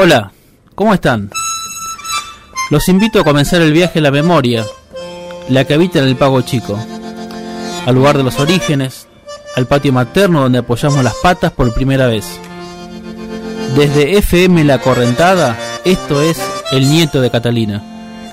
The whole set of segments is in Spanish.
Hola, ¿cómo están? Los invito a comenzar el viaje a la memoria, la que habita en el Pago Chico, al lugar de los orígenes, al patio materno donde apoyamos las patas por primera vez. Desde FM La Correntada, esto es El Nieto de Catalina.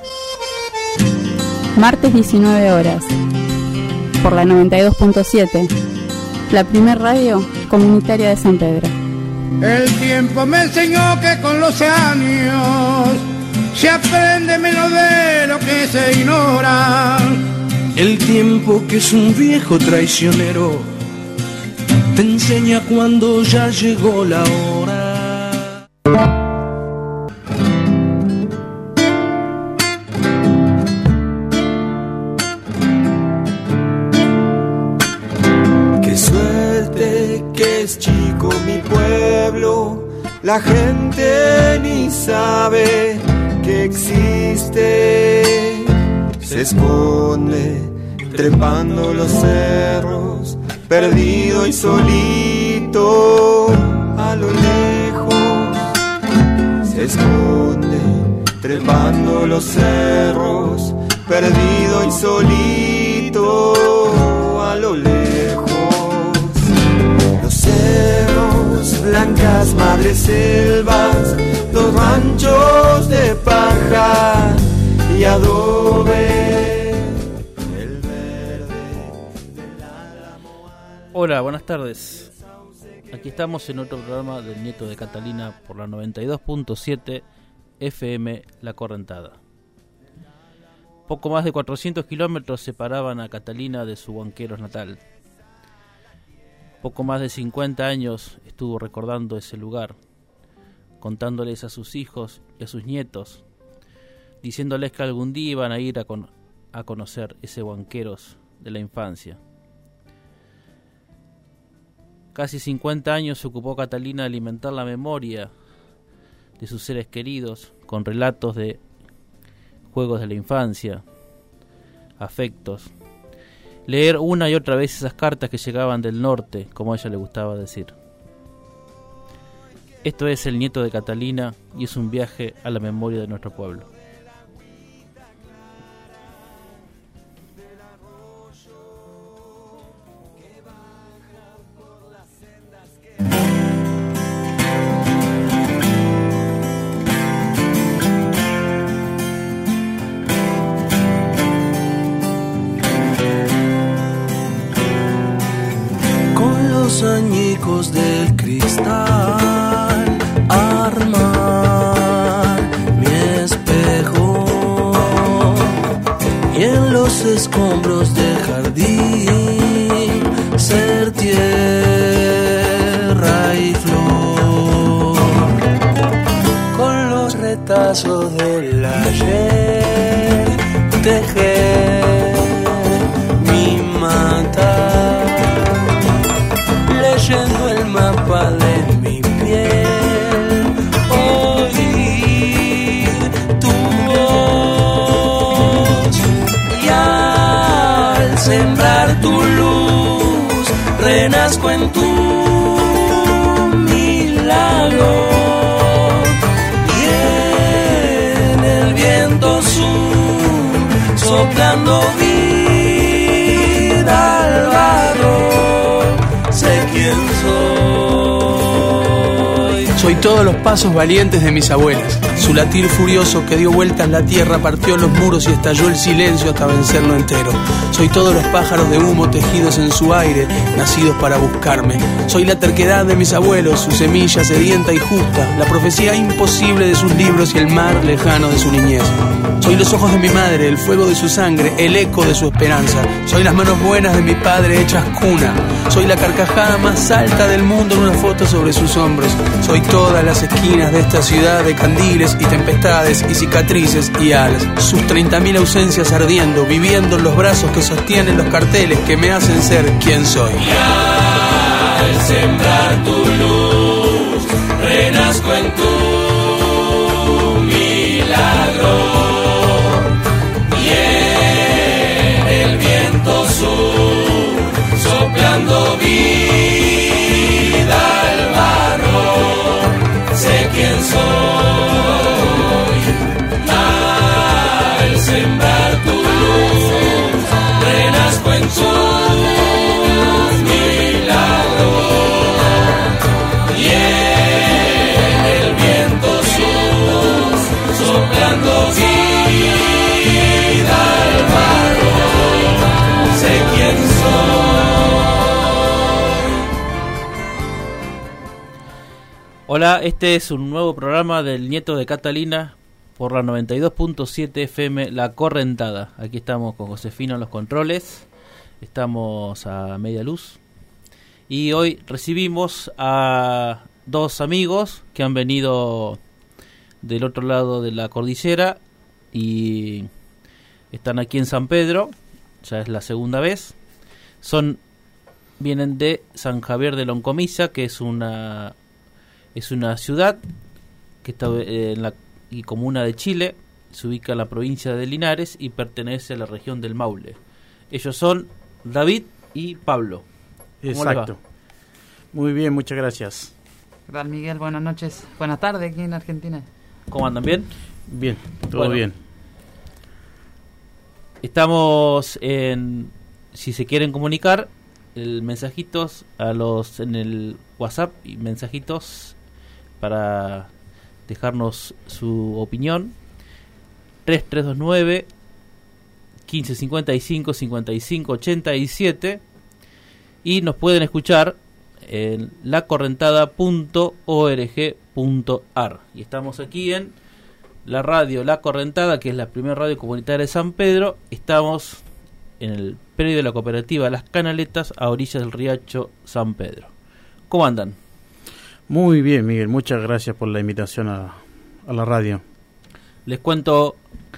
Martes 19 horas, por la 92.7, la primer radio comunitaria de San Pedro. El tiempo me enseñó que con los años se aprende menos de lo que se ignora. El tiempo, que es un viejo traicionero, te enseña cuando ya llegó la hora. Qué suerte que es chico mi pueblo, la gente ni sabe que existe. Se esconde trepando los cerros, perdido y solito a lo lejos. Se esconde trepando los cerros, perdido y solito a lo lejos. Los cerros, blancas madres selvas, los ranchos de paja y adobe, el verde del álamo. Hola, buenas tardes. Aquí estamos en otro programa del Nieto de Catalina por la 92.7 FM La Correntada. Poco más de 400 kilómetros separaban a Catalina de su Huanqueros natal. Poco más de 50 años estuvo recordando ese lugar, contándoles a sus hijos y a sus nietos, diciéndoles que algún día iban a ir a conocer ese Huanqueros de la infancia. Casi 50 años se ocupó Catalina de alimentar la memoria de sus seres queridos con relatos de juegos de la infancia, afectos, leer una y otra vez esas cartas que llegaban del norte, como a ella le gustaba decir. Esto es El Nieto de Catalina y es un viaje a la memoria de nuestro pueblo. Añicos del cristal, armar mi espejo y en los escombros del jardín ser tierra y flor, con los retazos del ayer tejer mi mata, leyendo el mapa de mi piel, oír tu voz y al sembrar tu luz renazco en tu milagro y en el viento sur soplando vida al barro. Sé quién soy. Soy todos los pasos valientes de mis abuelas. Su latir furioso que dio vueltas la tierra, partió los muros y estalló el silencio hasta vencerlo entero. Soy todos los pájaros de humo tejidos en su aire, nacidos para buscarme. Soy la terquedad de mis abuelos, su semilla sedienta y justa, la profecía imposible de sus libros y el mar lejano de su niñez. Soy los ojos de mi madre, el fuego de su sangre, el eco de su esperanza. Soy las manos buenas de mi padre hechas cuna. Soy la carcajada más alta del mundo en una foto sobre sus hombros. Soy todas las esquinas de esta ciudad de candiles y tempestades y cicatrices y alas. Sus 30.000 ausencias ardiendo, viviendo en los brazos que sostienen los carteles que me hacen ser quien soy. Y al sembrar tu luz, renazco en tu milagro. Soplando vida al barro, sé quién soy. Hola, este es un nuevo programa del Nieto de Catalina por la 92.7 FM La Correntada. Aquí estamos con Josefino en los controles, estamos a media luz y hoy recibimos a dos amigos que han venido del otro lado de la cordillera y están aquí en San Pedro, ya es la segunda vez. Vienen de San Javier de Loncomilla, que es una ciudad que está en la comuna de Chile, se ubica en la provincia de Linares y pertenece a la región del Maule. Ellos son David y Pablo. ¿Cómo les va? Exacto. Muy bien, muchas gracias. ¿Qué tal, Miguel? Buenas noches. Buenas tardes aquí en Argentina. ¿Cómo andan? ¿Bien? Bien, todo Bueno, bien. Estamos si se quieren comunicar, mensajitos en el WhatsApp y mensajitos para dejarnos su opinión. 3329 1555 55 87 y nos pueden escuchar en lacorrentada.org.ar. Y estamos aquí en la radio La Correntada, que es la primera radio comunitaria de San Pedro. Estamos en el predio de la cooperativa Las Canaletas, a orillas del riacho San Pedro. ¿Cómo andan? Muy bien, Miguel, muchas gracias por la invitación a la radio. Les cuento,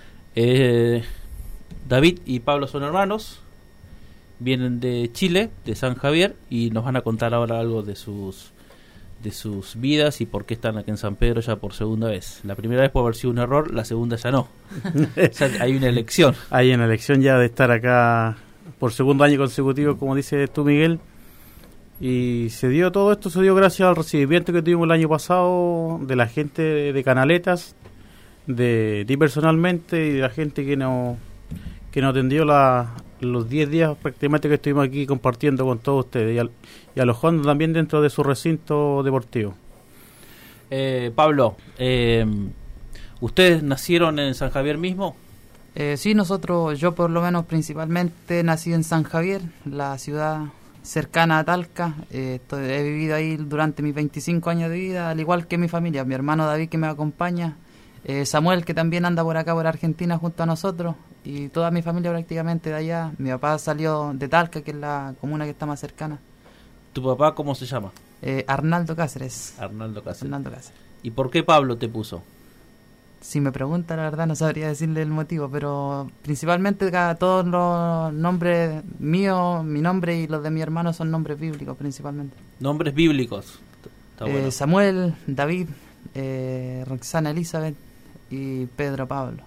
David y Pablo son hermanos, vienen de Chile, de San Javier, y nos van a contar ahora algo de sus vidas y por qué están aquí en San Pedro ya por segunda vez. La primera vez puede haber sido un error, la segunda ya no. Ya hay una elección. Hay una elección ya de estar acá por segundo año consecutivo, como dices tú, Miguel. Y todo esto se dio gracias al recibimiento que tuvimos el año pasado de la gente de Canaletas, de ti personalmente y de la gente que nos atendió los 10 días prácticamente que estuvimos aquí compartiendo con todos ustedes y alojando también dentro de su recinto deportivo. Pablo, ¿ustedes nacieron en San Javier mismo? Sí, yo por lo menos principalmente nací en San Javier, la ciudad cercana a Talca. He vivido ahí durante mis 25 años de vida, al igual que mi familia, mi hermano David que me acompaña, Samuel que también anda por acá por Argentina junto a nosotros y toda mi familia prácticamente de allá. Mi papá salió de Talca, que es la comuna que está más cercana. ¿Tu papá cómo se llama? Arnaldo Cáceres. Arnaldo Cáceres. Arnaldo Cáceres. ¿Y por qué Pablo te puso? Si me pregunta, la verdad no sabría decirle el motivo, pero principalmente todos los nombres míos, mi nombre y los de mi hermano son nombres bíblicos principalmente. Nombres bíblicos. Está bueno. Samuel, David, Roxana Elizabeth y Pedro Pablo.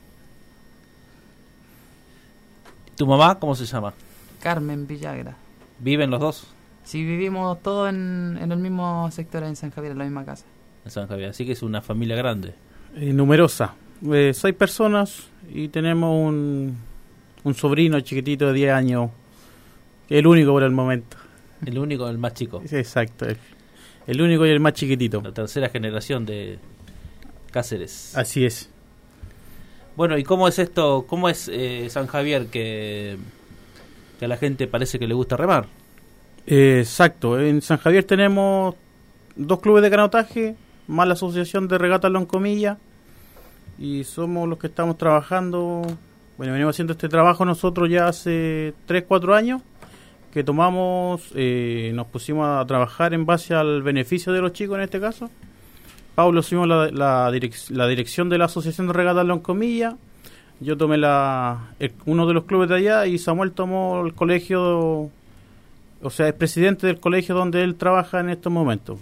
¿Tu mamá cómo se llama? Carmen Villagra. ¿Viven los dos? Sí, vivimos todos en el mismo sector en San Javier, en la misma casa. En San Javier, así que es una familia grande. Numerosa, 6 personas y tenemos un sobrino chiquitito de 10 años, el único por el momento. El único, el más chico. Exacto, el único y el más chiquitito. La tercera generación de Cáceres. Así es. Bueno, ¿y cómo es esto? ¿Cómo es San Javier que a la gente parece que le gusta remar? Exacto, en San Javier tenemos 2 clubes de canotaje, más la asociación de regatas Loncomilla, y somos los que estamos trabajando. Bueno, venimos haciendo este trabajo nosotros ya hace 3-4 años, que nos pusimos a trabajar en base al beneficio de los chicos en este caso. Pablo asumimos la dirección de la asociación de regatas Loncomilla, yo tomé uno de los clubes de allá y Samuel tomó el colegio, o sea, es presidente del colegio donde él trabaja en estos momentos.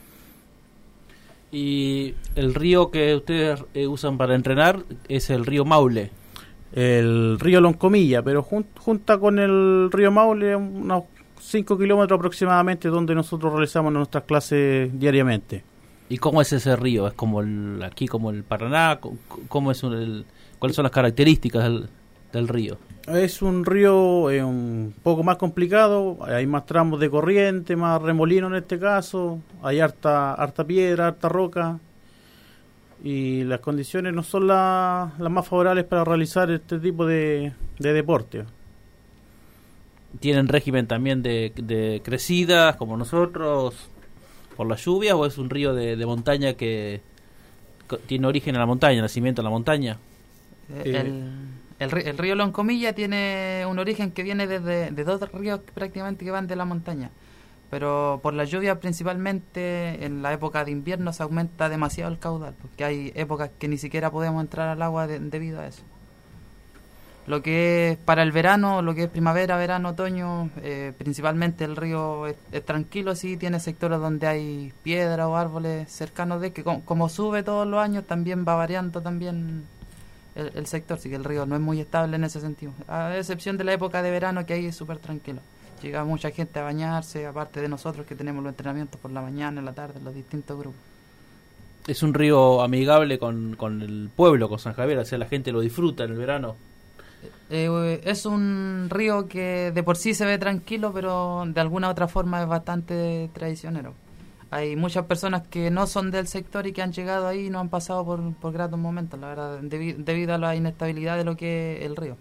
Y el río que ustedes usan para entrenar es el río Maule. El río Loncomilla, pero junta con el río Maule unos 5 kilómetros aproximadamente, donde nosotros realizamos nuestras clases diariamente. ¿Y cómo es ese río? ¿Es como aquí como el Paraná? ¿Cómo es ¿cuáles son las características del río? Es un río un poco más complicado, hay más tramos de corriente, más remolino en este caso, hay harta piedra, harta roca, y las condiciones no son las más favorables para realizar este tipo de deporte. ¿Tienen régimen también de crecidas como nosotros? por las lluvias o es un río de montaña que tiene origen en la montaña, nacimiento en la montaña? El río Loncomilla tiene un origen que viene de dos ríos prácticamente que van de la montaña, pero por la lluvia principalmente en la época de invierno se aumenta demasiado el caudal, porque hay épocas que ni siquiera podemos entrar al agua debido a eso. Lo que es para el verano, lo que es primavera, verano, otoño, principalmente el río es tranquilo, sí tiene sectores donde hay piedra o árboles cercanos de que como sube todos los años también va variando también el sector, así que el río no es muy estable en ese sentido, a excepción de la época de verano que ahí es súper tranquilo. Llega mucha gente a bañarse, aparte de nosotros que tenemos los entrenamientos por la mañana, en la tarde, en los distintos grupos. Es un río amigable con el pueblo, con San Javier, o sea, la gente lo disfruta en el verano. Es un río que de por sí se ve tranquilo, pero de alguna otra forma es bastante traicionero. Hay muchas personas que no son del sector y que han llegado ahí y no han pasado por gratos momentos, la verdad, debido a la inestabilidad de lo que es el río.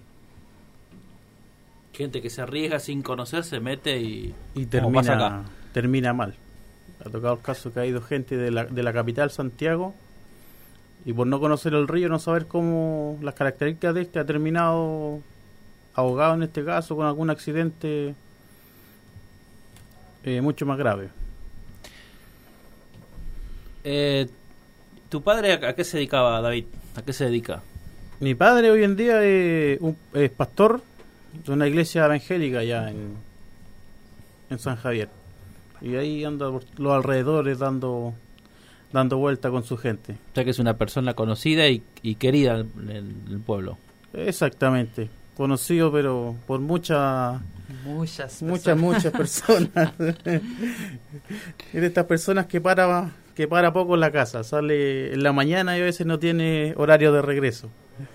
Gente que se arriesga sin conocer, se mete y termina mal. Ha tocado el caso que ha ido gente de la capital, Santiago, y por no conocer el río, no saber cómo las características de este, ha terminado ahogado en este caso, con algún accidente mucho más grave. ¿Tu padre a qué se dedicaba, David? ¿A qué se dedica? Mi padre hoy en día es pastor de una iglesia evangélica allá en San Javier, y ahí anda por los alrededores dando vuelta con su gente. O sea que es una persona conocida y querida en el pueblo. Exactamente, conocido pero por muchas personas. Es de estas personas que para poco en la casa, sale en la mañana y a veces no tiene horario de regreso.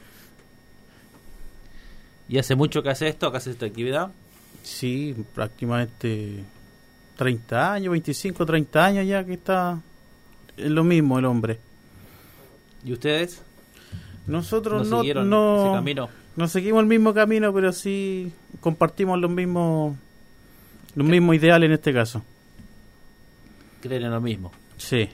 ¿Y hace mucho que hace esto, que hace esta actividad? Sí, prácticamente 30 años, 25, 30 años ya que está en lo mismo el hombre. ¿Y ustedes? Nosotros ¿No siguieron ese camino? No seguimos el mismo camino, pero sí compartimos los mismos ideales en este caso. ¿Creen en lo mismo? Sí.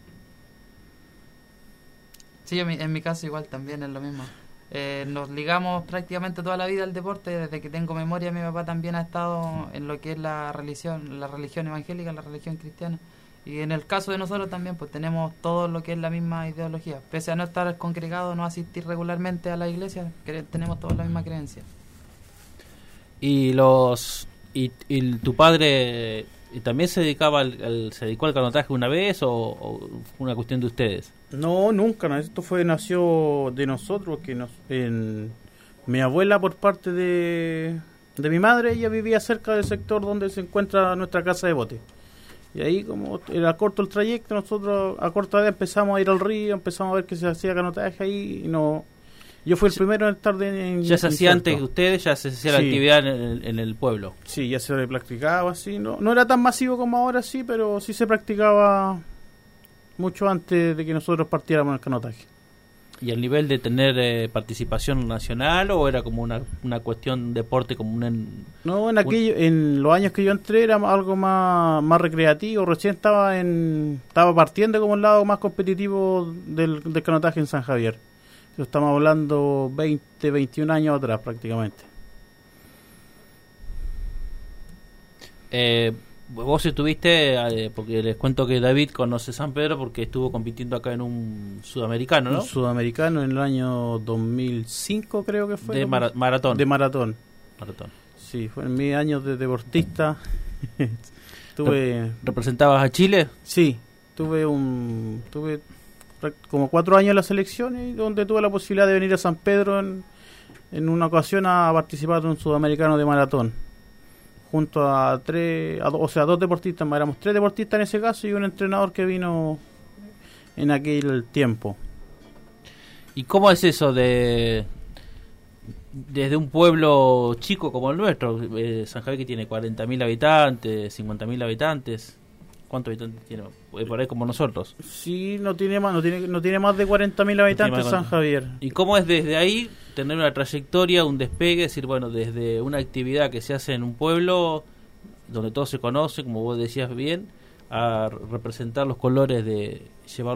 Sí, en mi caso igual también es lo mismo. Nos ligamos prácticamente toda la vida al deporte. Desde que tengo memoria, mi papá también ha estado en lo que es la religión evangélica, la religión cristiana. Y en el caso de nosotros también, pues tenemos todo lo que es la misma ideología. Pese a no estar congregados, no asistir regularmente a la iglesia, tenemos todos la misma creencia. ¿Y tu padre también se dedicó al canotaje una vez o fue una cuestión de ustedes? No, nunca. Esto nació de nosotros, que mi abuela, por parte de mi madre, ella vivía cerca del sector donde se encuentra nuestra casa de bote. Y ahí, como era corto el trayecto, nosotros a corta edad empezamos a ir al río, empezamos a ver que se hacía canotaje ahí, y no. Yo fui el primero en estar ¿Ya se hacía antes que ustedes? ¿Ya se hacía la actividad en el pueblo? Sí, ya se practicaba así. No era tan masivo como ahora, sí, pero sí se practicaba mucho antes de que nosotros partiéramos el canotaje. ¿Y al nivel de tener participación nacional o era como una cuestión deporte como No, en los años que yo entré era algo más recreativo. Recién estaba partiendo como el lado más competitivo del canotaje en San Javier. Estamos hablando 20, 21 años atrás prácticamente. Vos estuviste, porque les cuento que David conoce San Pedro porque estuvo compitiendo acá en un sudamericano, ¿no? Un sudamericano en el año 2005 creo que fue. De maratón. De maratón. Sí, fue en mis años de deportista. ¿Representabas a Chile? Sí, tuve como 4 años en la selección, y donde tuve la posibilidad de venir a San Pedro en una ocasión a participar en un sudamericano de maratón. Junto a 2 deportistas, éramos 3 deportistas en ese caso y un entrenador que vino en aquel tiempo. ¿Y cómo es eso desde un pueblo chico como el nuestro, San Javier, que tiene 40.000 habitantes, 50.000 habitantes? ¿Cuántos habitantes tiene? Por ahí como nosotros. Sí, no tiene más de 40.000 habitantes San Javier. ¿Y cómo es desde ahí tener una trayectoria, un despegue? Es decir, bueno, desde una actividad que se hace en un pueblo donde todos se conocen, como vos decías bien, a representar los colores de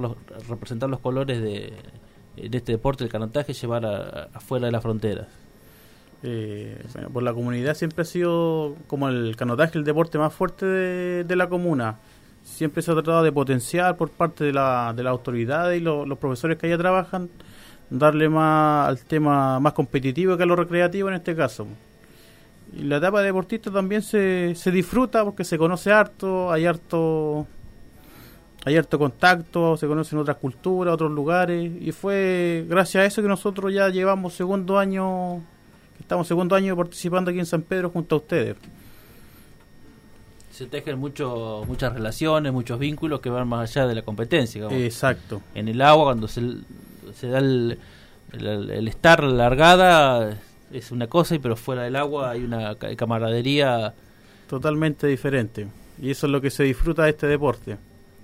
este deporte, el canotaje, llevar afuera de las fronteras? Bueno, por la comunidad siempre ha sido como el canotaje el deporte más fuerte de la comuna. Siempre se ha tratado de potenciar por parte de las autoridades y los profesores que allá trabajan, darle más al tema más competitivo que a lo recreativo en este caso. Y la etapa deportista también se disfruta porque se conoce harto, hay harto contacto, se conocen otras culturas, otros lugares, y fue gracias a eso que nosotros ya llevamos segundo año participando aquí en San Pedro junto a ustedes. Se tejen muchas relaciones, muchos vínculos que van más allá de la competencia, digamos. Exacto. En el agua, cuando se da el estar largada, es una cosa, pero fuera del agua hay una camaradería totalmente diferente. Y eso es lo que se disfruta de este deporte.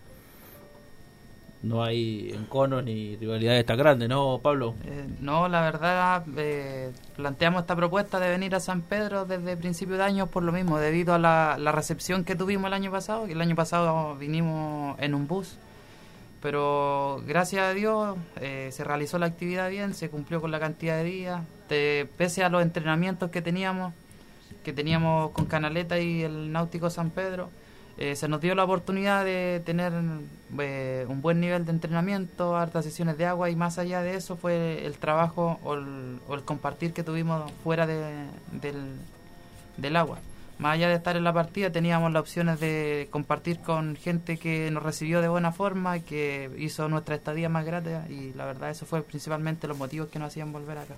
No hay enconos ni rivalidades tan grandes, ¿no, Pablo? No, la verdad, planteamos esta propuesta de venir a San Pedro desde principio de año por lo mismo, debido a la recepción que tuvimos el año pasado, que el año pasado vinimos en un bus, pero gracias a Dios se realizó la actividad bien, se cumplió con la cantidad de días, pese a los entrenamientos que teníamos con Canaleta y el Náutico San Pedro. Se nos dio la oportunidad de tener un buen nivel de entrenamiento, hartas sesiones de agua, y más allá de eso fue el trabajo o el compartir que tuvimos fuera del agua. Más allá de estar en la partida, teníamos las opciones de compartir con gente que nos recibió de buena forma y que hizo nuestra estadía más grata, y la verdad eso fue principalmente los motivos que nos hacían volver acá.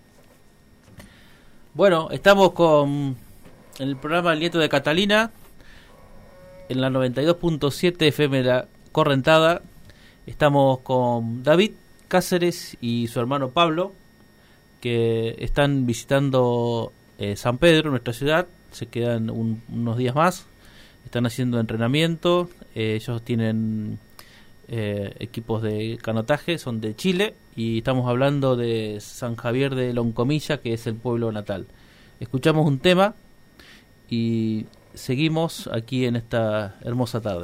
Bueno, estamos con el programa El Nieto de Catalina en la 92.7 FM La Correntada. Estamos con David Cáceres y su hermano Pablo, que están visitando San Pedro, nuestra ciudad. Se quedan unos días más, están haciendo entrenamiento. Ellos tienen equipos de canotaje, son de Chile, y estamos hablando de San Javier de Loncomilla, que es el pueblo natal. Escuchamos un tema y seguimos aquí en esta hermosa tarde.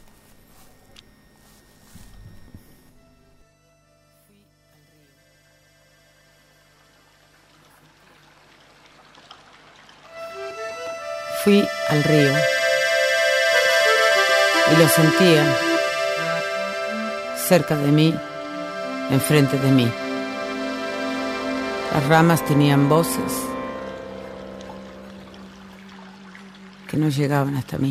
Fui al río y lo sentía cerca de mí, enfrente de mí. Las ramas tenían voces que no llegaban hasta mí.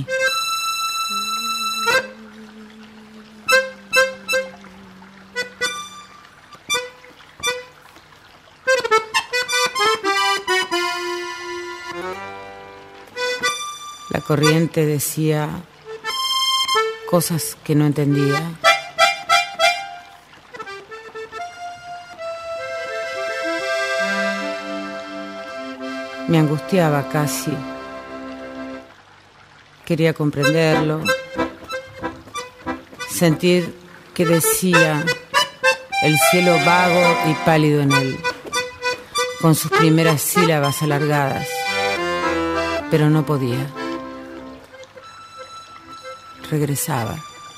La corriente decía cosas que no entendía. Me angustiaba casi. Quería comprenderlo, sentir que decía el cielo vago y pálido en él, con sus primeras sílabas alargadas, pero no podía. Regresaba.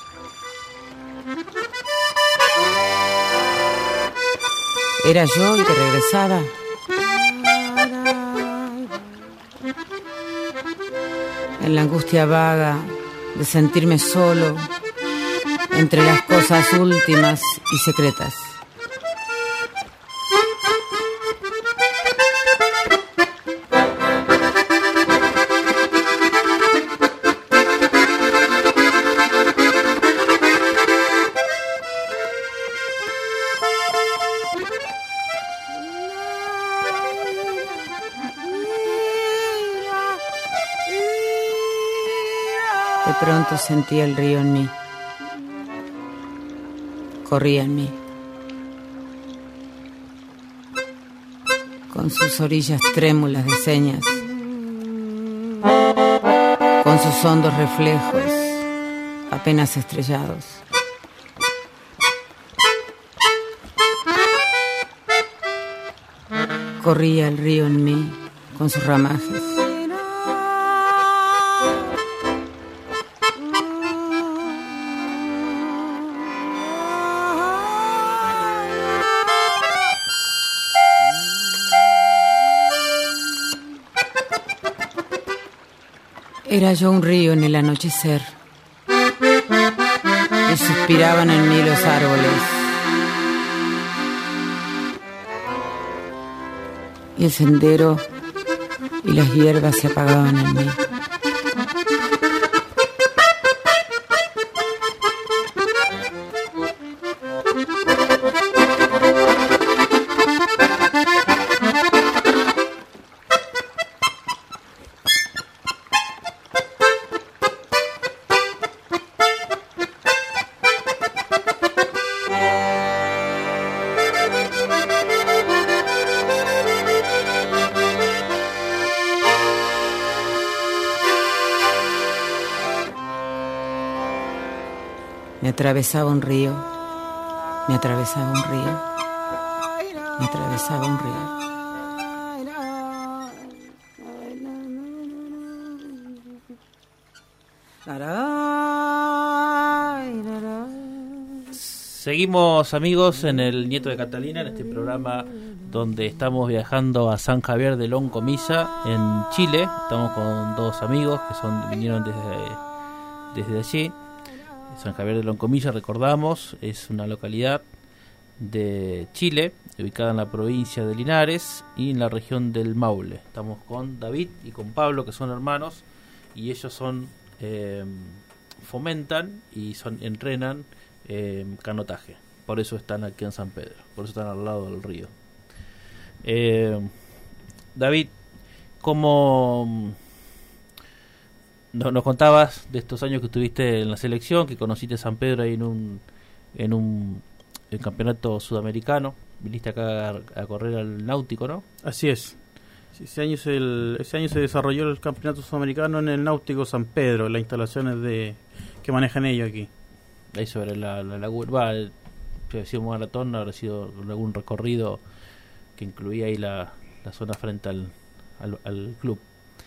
¿Era yo el que regresaba? En la angustia vaga de sentirme solo entre las cosas últimas y secretas. De pronto sentí el río en mí. Corría en mí. Con sus orillas trémulas de señas. Con sus hondos reflejos, apenas estrellados. Corría el río en mí con sus ramajes. Era yo un río en el anochecer y suspiraban en mí los árboles y el sendero y las hierbas se apagaban en mí. Me atravesaba un río, me atravesaba un río, me atravesaba un río. Seguimos, amigos, en el Nieto de Catalina, en este programa donde estamos viajando a San Javier de Loncomilla, en Chile. Estamos con dos amigos que vinieron desde allí. San Javier de Loncomilla, recordamos, es una localidad de Chile, ubicada en la provincia de Linares y en la región del Maule. Estamos con David y con Pablo, que son hermanos, y ellos fomentan y entrenan canotaje. Por eso están aquí en San Pedro, por eso están al lado del río. David, ¿cómo nos contabas de estos años que estuviste en la selección, que conociste San Pedro ahí en un campeonato sudamericano? Viniste acá a correr al Náutico, ¿no? Así es. Ese año se desarrolló el campeonato sudamericano en el Náutico San Pedro, las instalaciones que manejan ellos aquí. Ahí sobre la laguna, si ha sido un maratón, habrá sido algún recorrido que incluía ahí la zona frente al club.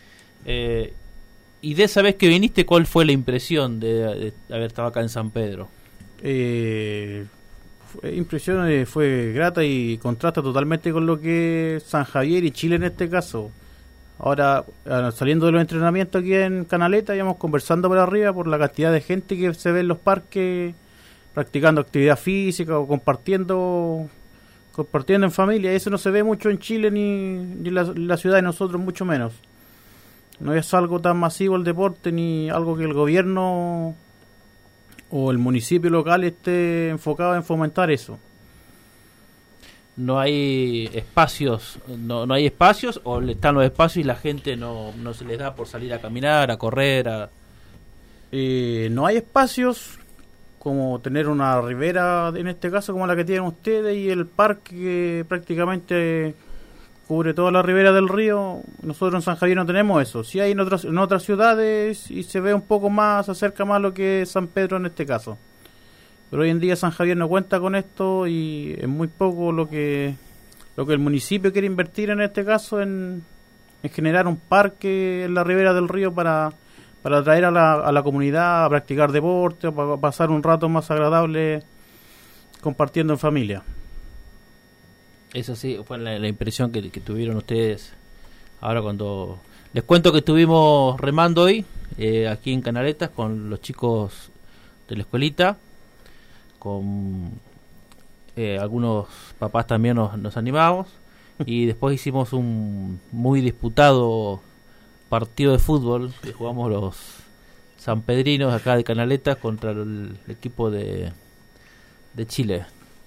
Y de esa vez que viniste, ¿cuál fue la impresión de haber estado acá en San Pedro? Impresión fue grata y contrasta totalmente con lo que es San Javier y Chile en este caso. Ahora, saliendo de los entrenamientos aquí en Canaleta, íbamos conversando por arriba por la cantidad de gente que se ve en los parques practicando actividad física o compartiendo en familia. Eso no se ve mucho en Chile ni en la ciudad de nosotros, mucho menos. No es algo tan masivo el deporte, ni algo que el gobierno o el municipio local esté enfocado en fomentar eso. No hay espacios, no hay espacios, o están los espacios y la gente no se les da por salir a caminar, a correr, no hay espacios como tener una ribera, en este caso como la que tienen ustedes, y el parque que prácticamente cubre toda la ribera del río. Nosotros en San Javier no tenemos eso. Sí hay en otras ciudades y se ve un poco más, se acerca más a lo que es San Pedro en este caso. Pero hoy en día San Javier no cuenta con esto y es muy poco lo que el municipio quiere invertir en este caso en generar un parque en la ribera del río para atraer a la comunidad a practicar deporte, o para pasar un rato más agradable compartiendo en familia. Eso sí, fue la impresión que tuvieron ustedes. Ahora cuando les cuento que estuvimos remando hoy aquí en Canaletas con los chicos de la escuelita, con algunos papás también nos animamos, y después hicimos un muy disputado partido de fútbol que jugamos los sanpedrinos acá de Canaletas contra el equipo de Chile.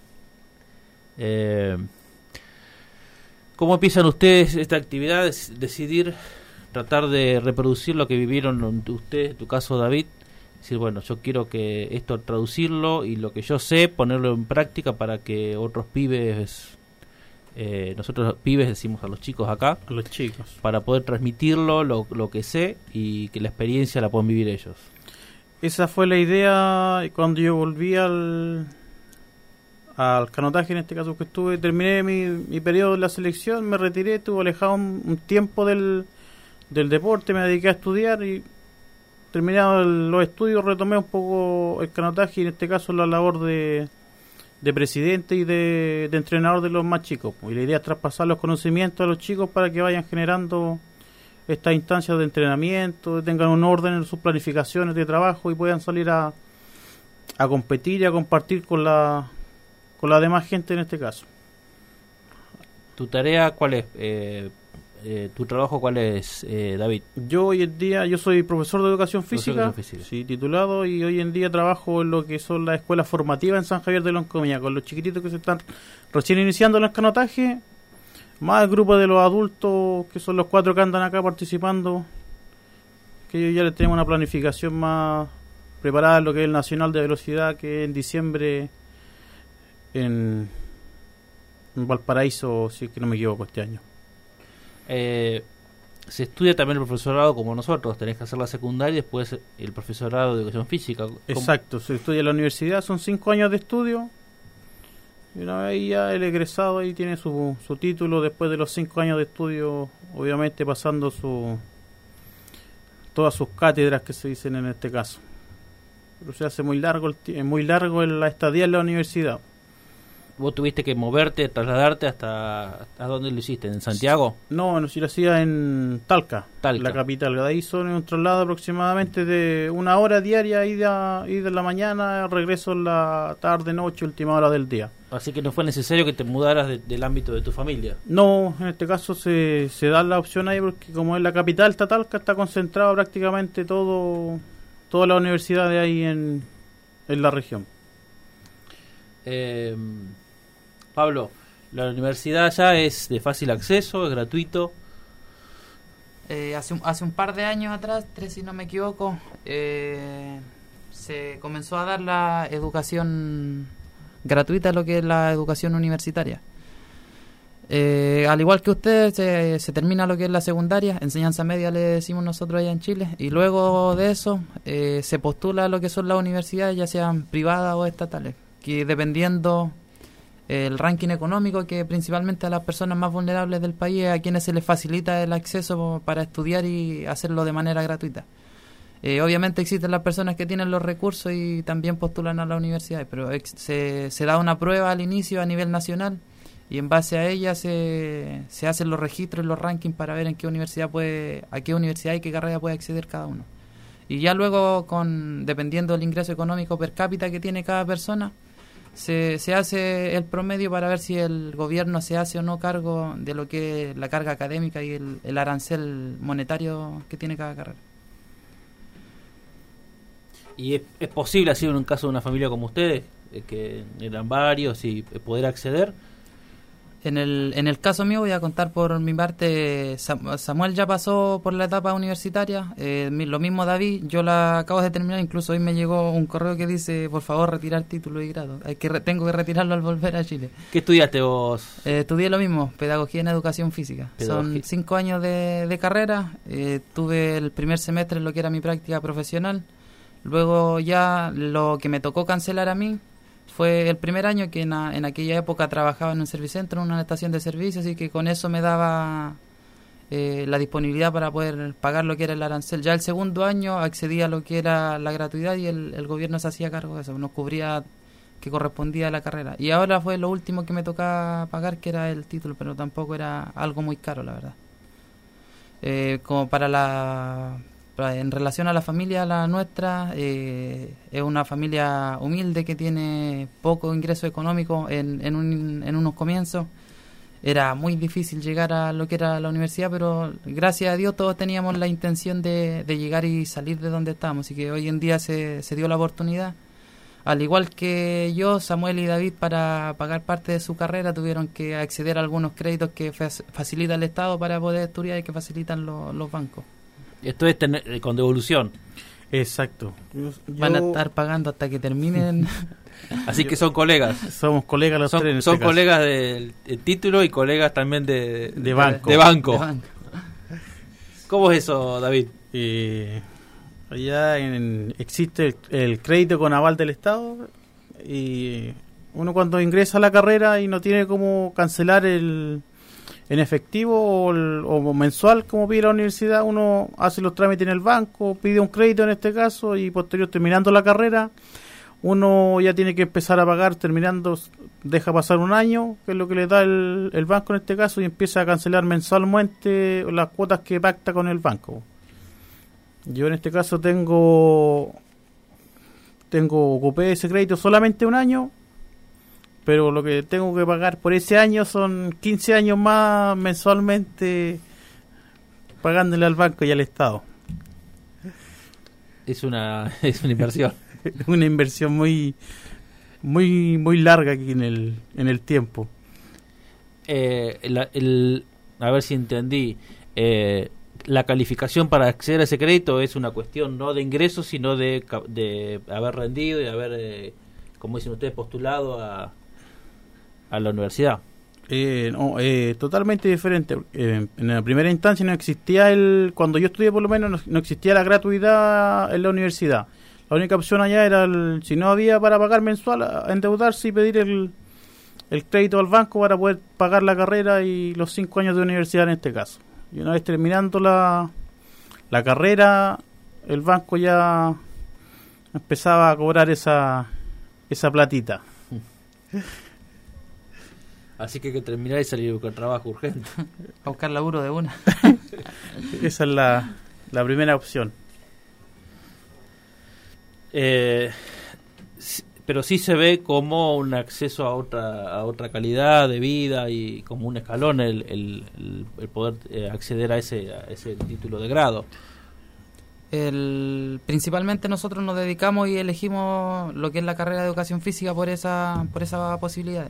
¿Cómo empiezan ustedes esta actividad? Decidir, tratar de reproducir lo que vivieron ustedes, en tu caso David. Decir, bueno, yo quiero que esto traducirlo y lo que yo sé, ponerlo en práctica para que otros pibes, nosotros pibes decimos a los chicos acá, a los chicos, para poder transmitirlo, lo que sé, y que la experiencia la puedan vivir ellos. Esa fue la idea cuando yo volví al canotaje, en este caso que estuve, terminé mi periodo en la selección, me retiré, estuve alejado un tiempo del deporte, me dediqué a estudiar y terminado los estudios retomé un poco el canotaje, y en este caso la labor de presidente y de entrenador de los más chicos. Y la idea es traspasar los conocimientos a los chicos para que vayan generando estas instancias de entrenamiento, tengan un orden en sus planificaciones de trabajo y puedan salir a competir y a compartir con la demás gente en este caso. ¿Tu tarea cuál es? ¿Tu trabajo cuál es, David? Yo hoy en día, yo soy profesor de educación física, sí, titulado, y hoy en día trabajo en lo que son las escuelas formativas en San Javier de Loncomilla, con los chiquititos que se están recién iniciando en el canotaje, más el grupo de los adultos, que son los 4 que andan acá participando, que ellos ya les tenemos una planificación más preparada en lo que es el Nacional de Velocidad, que es en diciembre en Valparaíso, si es que no me equivoco, este año. Se estudia también el profesorado como nosotros, tenés que hacer la secundaria y después el profesorado de educación física. Exacto, se estudia en la universidad, son 5 años de estudio, y una vez ya el egresado ahí tiene su título después de los 5 años de estudio, obviamente pasando todas sus cátedras que se dicen en este caso. Pero se hace muy largo la estadía en la universidad. ¿Vos tuviste que moverte, trasladarte hasta dónde lo hiciste? ¿En Santiago? No, si lo hacía en Talca, la capital. De ahí son un traslado aproximadamente de 1 hora diaria, ida en la mañana, regreso en la tarde, noche, última hora del día. Así que no fue necesario que te mudaras del ámbito de tu familia. No, en este caso se da la opción ahí porque como es la capital, está Talca, está concentrado prácticamente toda la universidad de ahí en la región. Pablo, la universidad ya es de fácil acceso, es gratuito. Hace un par de años atrás, 3 si no me equivoco, se comenzó a dar la educación gratuita, lo que es la educación universitaria. Al igual que ustedes, se termina lo que es la secundaria, enseñanza media le decimos nosotros allá en Chile, y luego de eso se postula lo que son las universidades, ya sean privadas o estatales, que dependiendo el ranking económico, que principalmente a las personas más vulnerables del país, a quienes se les facilita el acceso para estudiar y hacerlo de manera gratuita. Obviamente existen las personas que tienen los recursos y también postulan a las universidades, pero se da una prueba al inicio a nivel nacional y en base a ella se hacen los registros y los rankings para ver a qué universidad y qué carrera puede acceder cada uno. Y ya luego, dependiendo del ingreso económico per cápita que tiene cada persona, se hace el promedio para ver si el gobierno se hace o no cargo de lo que es la carga académica y el arancel monetario que tiene cada carrera. ¿Y es posible, así en un caso de una familia como ustedes, que eran varios, y poder acceder? En el caso mío voy a contar por mi parte. Samuel ya pasó por la etapa universitaria, lo mismo David, yo la acabo de terminar, incluso hoy me llegó un correo que dice por favor retirar título y grado, tengo que retirarlo al volver a Chile. ¿Qué estudiaste vos? Estudié lo mismo, pedagogía en educación física. Son 5 años de carrera, tuve el primer semestre en lo que era mi práctica profesional, luego ya lo que me tocó cancelar a mí fue el primer año, que en aquella época trabajaba en un servicentro, en una estación de servicio, así que con eso me daba la disponibilidad para poder pagar lo que era el arancel. Ya el segundo año accedía a lo que era la gratuidad y el gobierno se hacía cargo de eso, nos cubría que correspondía a la carrera. Y ahora fue lo último que me tocaba pagar, que era el título, pero tampoco era algo muy caro, la verdad. Como en relación a la familia, la nuestra es una familia humilde que tiene poco ingreso económico en unos comienzos. Era muy difícil llegar a lo que era la universidad, pero gracias a Dios todos teníamos la intención de llegar y salir de donde estábamos, así que hoy en día se dio la oportunidad. Al igual que yo, Samuel y David, para pagar parte de su carrera tuvieron que acceder a algunos créditos que facilita el Estado para poder estudiar y que facilitan los bancos. Esto es con devolución. Exacto. Van a estar pagando hasta que terminen. Así que son colegas. Somos colegas los tres. Son colegas del título y colegas también de banco. De banco. ¿Cómo es eso, David? Allá existe el crédito con aval del Estado, y uno cuando ingresa a la carrera y no tiene cómo cancelar en efectivo o mensual como pide la universidad, uno hace los trámites en el banco, pide un crédito en este caso, y posterior, terminando la carrera, uno ya tiene que empezar a pagar, terminando deja pasar un año, que es lo que le da el banco en este caso, y empieza a cancelar mensualmente las cuotas que pacta con el banco. Yo en este caso ocupé ese crédito solamente un año, pero lo que tengo que pagar por ese año son 15 años más mensualmente pagándole al banco y al Estado. Es una inversión. Una inversión muy larga aquí en el tiempo. A ver si entendí. La calificación para acceder a ese crédito es una cuestión no de ingresos, sino de haber rendido y haber, como dicen ustedes, postulado a la universidad. No, totalmente diferente. En la primera instancia no existía cuando yo estudié por lo menos no existía la gratuidad en la universidad. La única opción allá era, si no había para pagar mensual, endeudarse y pedir el crédito al banco para poder pagar la carrera y los 5 años de universidad en este caso. Y una vez terminando la carrera, el banco ya empezaba a cobrar esa platita. Así que hay que terminar y salir con trabajo urgente. A buscar laburo de una. Esa es la primera opción. Pero sí se ve como un acceso a otra calidad de vida y como un escalón el poder acceder a ese título de grado. Principalmente nosotros nos dedicamos y elegimos lo que es la carrera de educación física por esa posibilidad.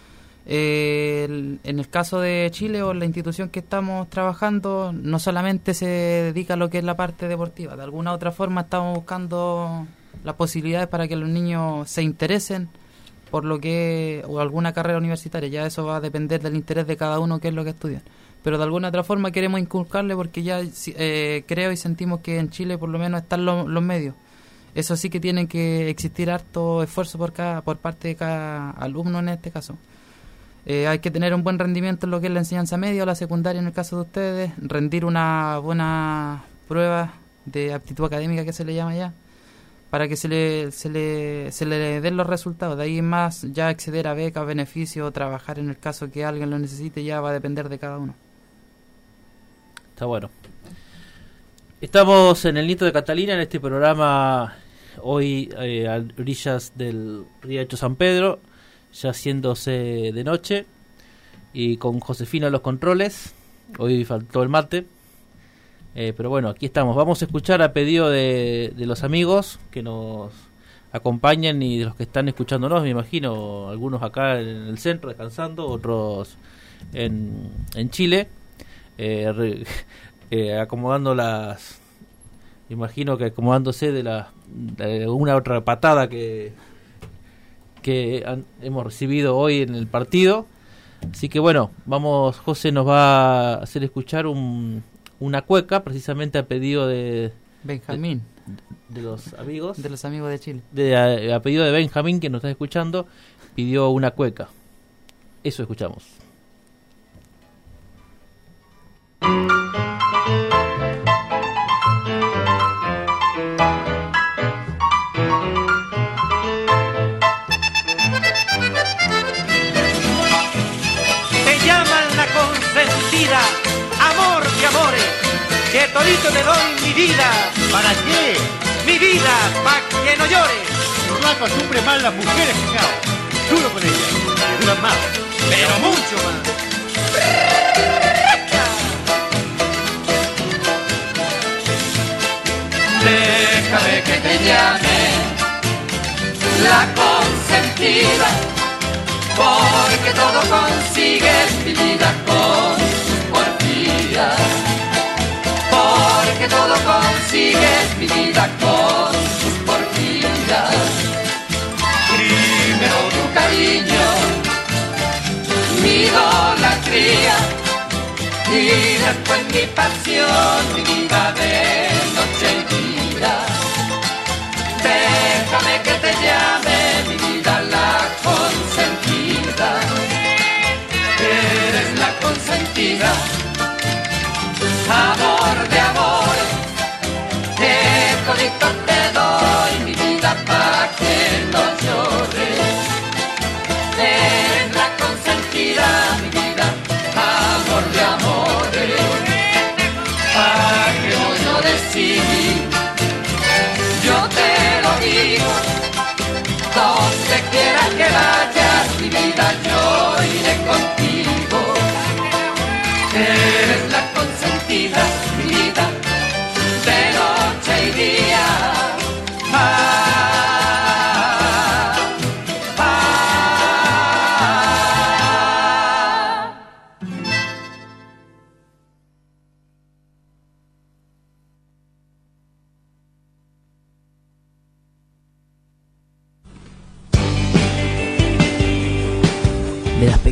En el caso de Chile o la institución que estamos trabajando, no solamente se dedica a lo que es la parte deportiva, de alguna otra forma estamos buscando las posibilidades para que los niños se interesen por lo que o alguna carrera universitaria. Ya eso va a depender del interés de cada uno, qué es lo que estudian, pero de alguna otra forma queremos inculcarle, porque ya creo y sentimos que en Chile por lo menos están los medios. Eso sí que tiene que existir harto esfuerzo por parte de cada alumno en este caso. Hay que tener un buen rendimiento en lo que es la enseñanza media o la secundaria en el caso de ustedes, rendir una buena prueba de aptitud académica que se le llama ya, para que se le den los resultados. De ahí en más, ya acceder a becas, beneficios, trabajar en el caso que alguien lo necesite, ya va a depender de cada uno. Está bueno. Estamos en el Nieto de Catalina, en este programa hoy a orillas del Riacho San Pedro, ya haciéndose de noche, y con Josefina a los controles. Hoy faltó el mate. Pero bueno, aquí estamos. Vamos a escuchar a pedido de los amigos que nos acompañan y de los que están escuchándonos, me imagino, algunos acá en el centro descansando, otros en Chile, acomodando imagino que acomodándose de una otra patada que hemos recibido hoy en el partido. Así que bueno, José nos va a hacer escuchar una cueca, precisamente a pedido de Benjamín, de los amigos de Chile, a pedido de Benjamín, que nos está escuchando, pidió una cueca. Eso escuchamos. Te llaman la consentida, amor de amores, que todito te doy mi vida. ¿Para qué? Mi vida, pa' que no llores. Los flacos sufren más las mujeres, fijao. Duro con ellas, que duran más. Pero mucho más. Déjame que te llame la consentida, porque todo consigues mi vida con tus porfías, porque todo consigues mi vida con tus porfías. Primero tu cariño, mi idolatría, y después mi pasión, mi vida de noche y día. Déjame que te llame mi vida la consentida. Eres la consentida, amor de amores, que todito te doy mi vida pa' que no llores.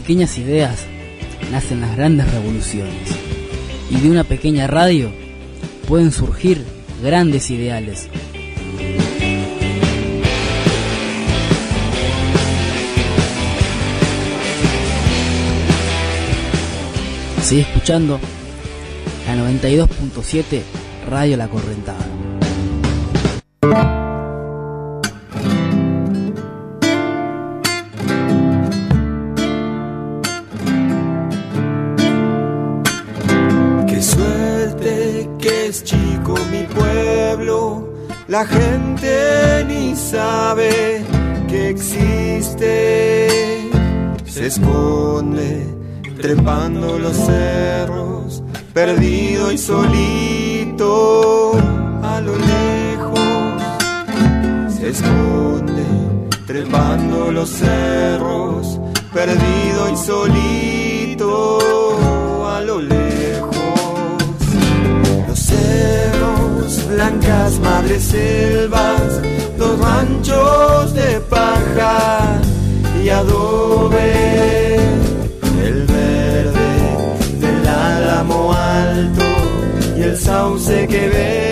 pequeñas ideas nacen las grandes revoluciones, y de una pequeña radio pueden surgir grandes ideales. Sigue escuchando la 92.7 Radio La Correntada. Qué suerte que es chico mi pueblo, la gente ni sabe que existe, se esconde trepando los cerros, perdido y solito a lo lejos. Se esconde trepando los cerros, perdido y solito a lo lejos. Los cerros, blancas madres selvas, los ranchos de paja y adobe, el verde del álamo alto y el sauce que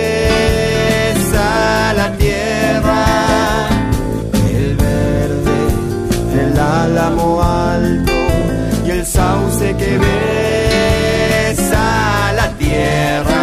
besa la tierra. El verde del álamo alto y el sauce que besa la tierra.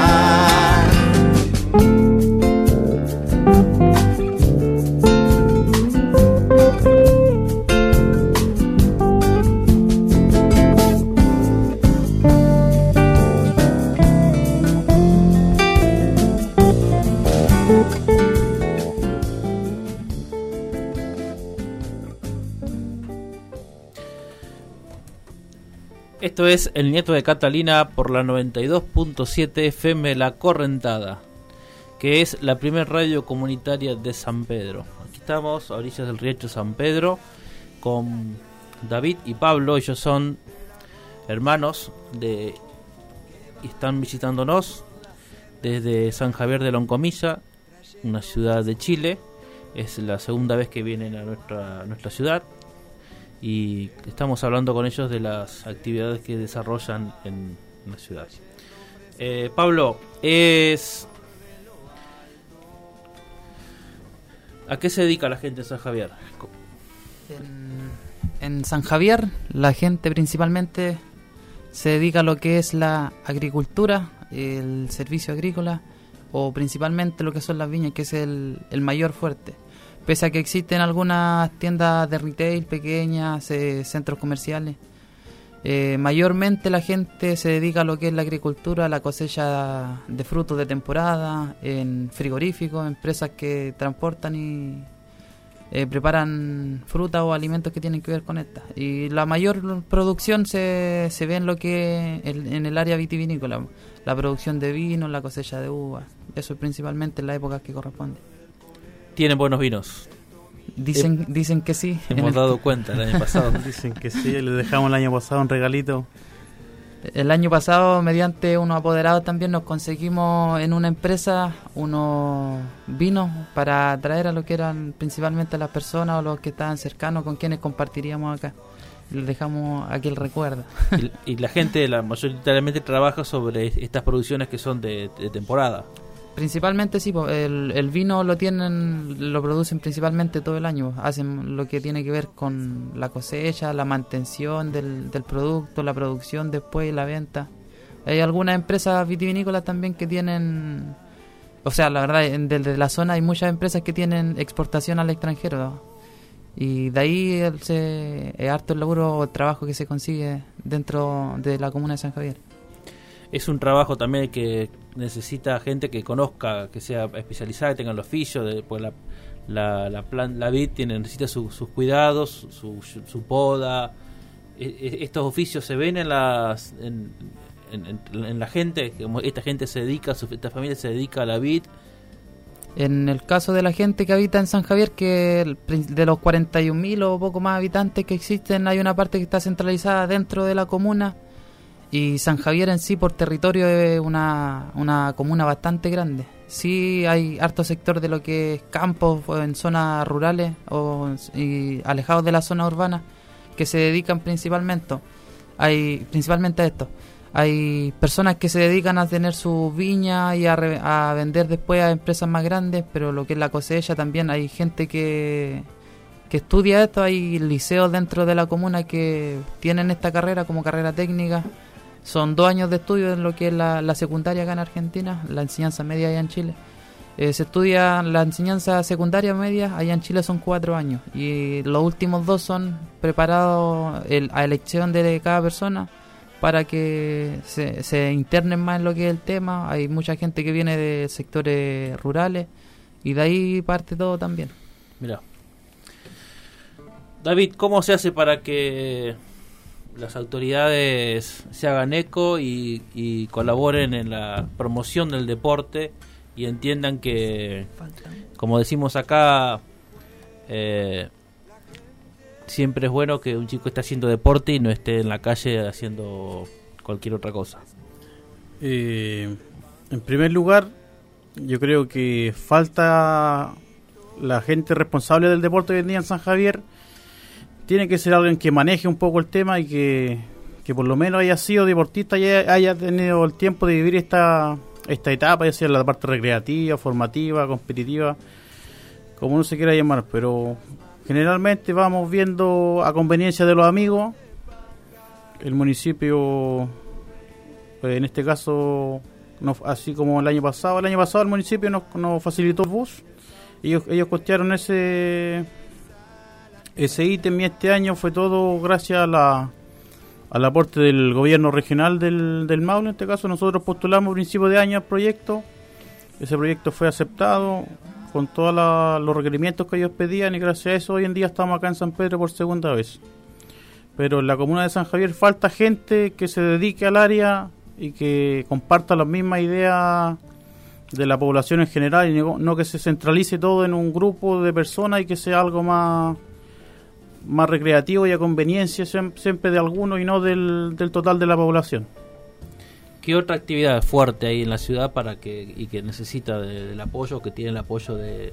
Esto es El Nieto de Catalina por la 92.7 FM La Correntada, que es la primera radio comunitaria de San Pedro. Aquí estamos a orillas del riacho San Pedro con David y Pablo. Ellos son hermanos y están visitándonos desde San Javier de Loncomilla, una ciudad de Chile. Es la segunda vez que vienen a nuestra ciudad. Y estamos hablando con ellos de las actividades que desarrollan en la ciudad. Pablo, ¿a qué se dedica la gente en San Javier? En San Javier la gente principalmente se dedica a lo que es la agricultura, el servicio agrícola, o principalmente lo que son las viñas, que es el mayor fuerte. Pese a que existen algunas tiendas de retail pequeñas, centros comerciales, mayormente la gente se dedica a lo que es la agricultura, a la cosecha de frutos de temporada, en frigoríficos, empresas que transportan y preparan fruta o alimentos que tienen que ver con esta. Y la mayor producción se ve en lo que en el área vitivinícola, la producción de vino, la cosecha de uvas, eso principalmente en las épocas que corresponden. ¿Tienen buenos vinos? Dicen que sí. Hemos dado cuenta el año pasado. Dicen que sí, les dejamos el año pasado un regalito. El año pasado, mediante unos apoderados también, nos conseguimos en una empresa unos vinos para traer a lo que eran principalmente las personas o los que estaban cercanos con quienes compartiríamos acá. Les dejamos aquí el recuerdo. Y la gente mayoritariamente trabaja sobre estas producciones que son de temporada. Principalmente sí, el vino lo producen principalmente todo el año. Hacen lo que tiene que ver con la cosecha, la mantención del producto, la producción después y la venta. Hay algunas empresas vitivinícolas también que tienen, o sea, la verdad, desde la zona hay muchas empresas que tienen exportación al extranjero, ¿no? Y de ahí es harto el laburo o el trabajo que se consigue dentro de la comuna de San Javier. Es un trabajo también que necesita gente que conozca, que sea especializada, que tenga el oficio. Pues la vid necesita sus cuidados, su poda. Estos oficios se ven en la gente, como esta gente se dedica, esta familia se dedica a la vid. En el caso de la gente que habita en San Javier, que de los 41.000 o poco más habitantes que existen, hay una parte que está centralizada dentro de la comuna. Y San Javier en sí por territorio es una comuna bastante grande. Sí hay harto sector de lo que es campos en zonas rurales y alejados de la zona urbana, que se dedican principalmente a esto. Hay personas que se dedican a tener su viña y a vender después a empresas más grandes, pero lo que es la cosecha también hay gente que estudia esto. Hay liceos dentro de la comuna que tienen esta carrera como carrera técnica. Son 2 años de estudio en lo que es la secundaria acá en Argentina, la enseñanza media allá en Chile. Se estudia la enseñanza secundaria media, allá en Chile son 4 años. Y los últimos 2 son preparados a elección de cada persona para que se internen más en lo que es el tema. Hay mucha gente que viene de sectores rurales y de ahí parte todo también. Mira, David, ¿cómo se hace para que las autoridades se hagan eco y colaboren en la promoción del deporte y entiendan que, como decimos acá, siempre es bueno que un chico esté haciendo deporte y no esté en la calle haciendo cualquier otra cosa? En primer lugar, yo creo que falta la gente responsable del deporte hoy en día en San Javier. Tiene que ser alguien que maneje un poco el tema y que por lo menos haya sido deportista y haya tenido el tiempo de vivir esta etapa, ya sea la parte recreativa, formativa, competitiva, como uno se quiera llamar, pero generalmente vamos viendo a conveniencia de los amigos. El municipio, en este caso, así como el año pasado el municipio nos facilitó el bus. Ellos costearon ese ítem, y este año fue todo gracias al aporte del gobierno regional del Maule. En este caso nosotros postulamos a principios de año el proyecto. Ese proyecto fue aceptado con todos los requerimientos que ellos pedían, y gracias a eso hoy en día estamos acá en San Pedro por segunda vez. Pero en la comuna de San Javier falta gente que se dedique al área y que comparta las mismas ideas de la población en general, y no que se centralice todo en un grupo de personas y que sea algo más recreativo y a conveniencia siempre de algunos y no del total de la población. ¿Qué otra actividad fuerte hay en la ciudad que necesita del apoyo, que tiene el apoyo de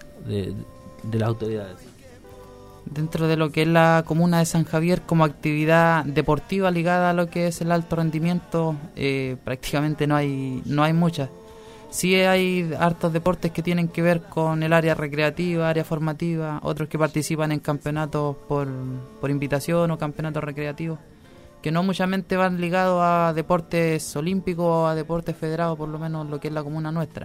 las autoridades? Dentro de lo que es la comuna de San Javier, como actividad deportiva ligada a lo que es el alto rendimiento, prácticamente no hay muchas. Sí hay hartos deportes que tienen que ver con el área recreativa, área formativa, otros que participan en campeonatos por invitación o campeonatos recreativos, que no muchamente van ligados a deportes olímpicos o a deportes federados, por lo menos lo que es la comuna nuestra.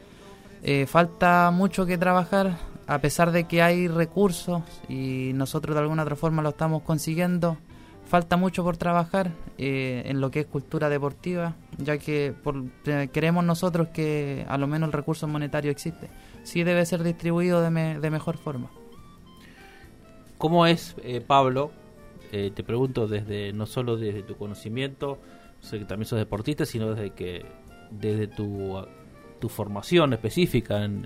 Falta mucho que trabajar, a pesar de que hay recursos y nosotros de alguna otra forma lo estamos consiguiendo. Falta mucho por trabajar en lo que es cultura deportiva, ya que queremos nosotros que a lo menos el recurso monetario existe. Sí debe ser distribuido de mejor forma. ¿Cómo es, Pablo? Te pregunto no solo desde tu conocimiento, sé que también sos deportista, sino desde tu formación específica en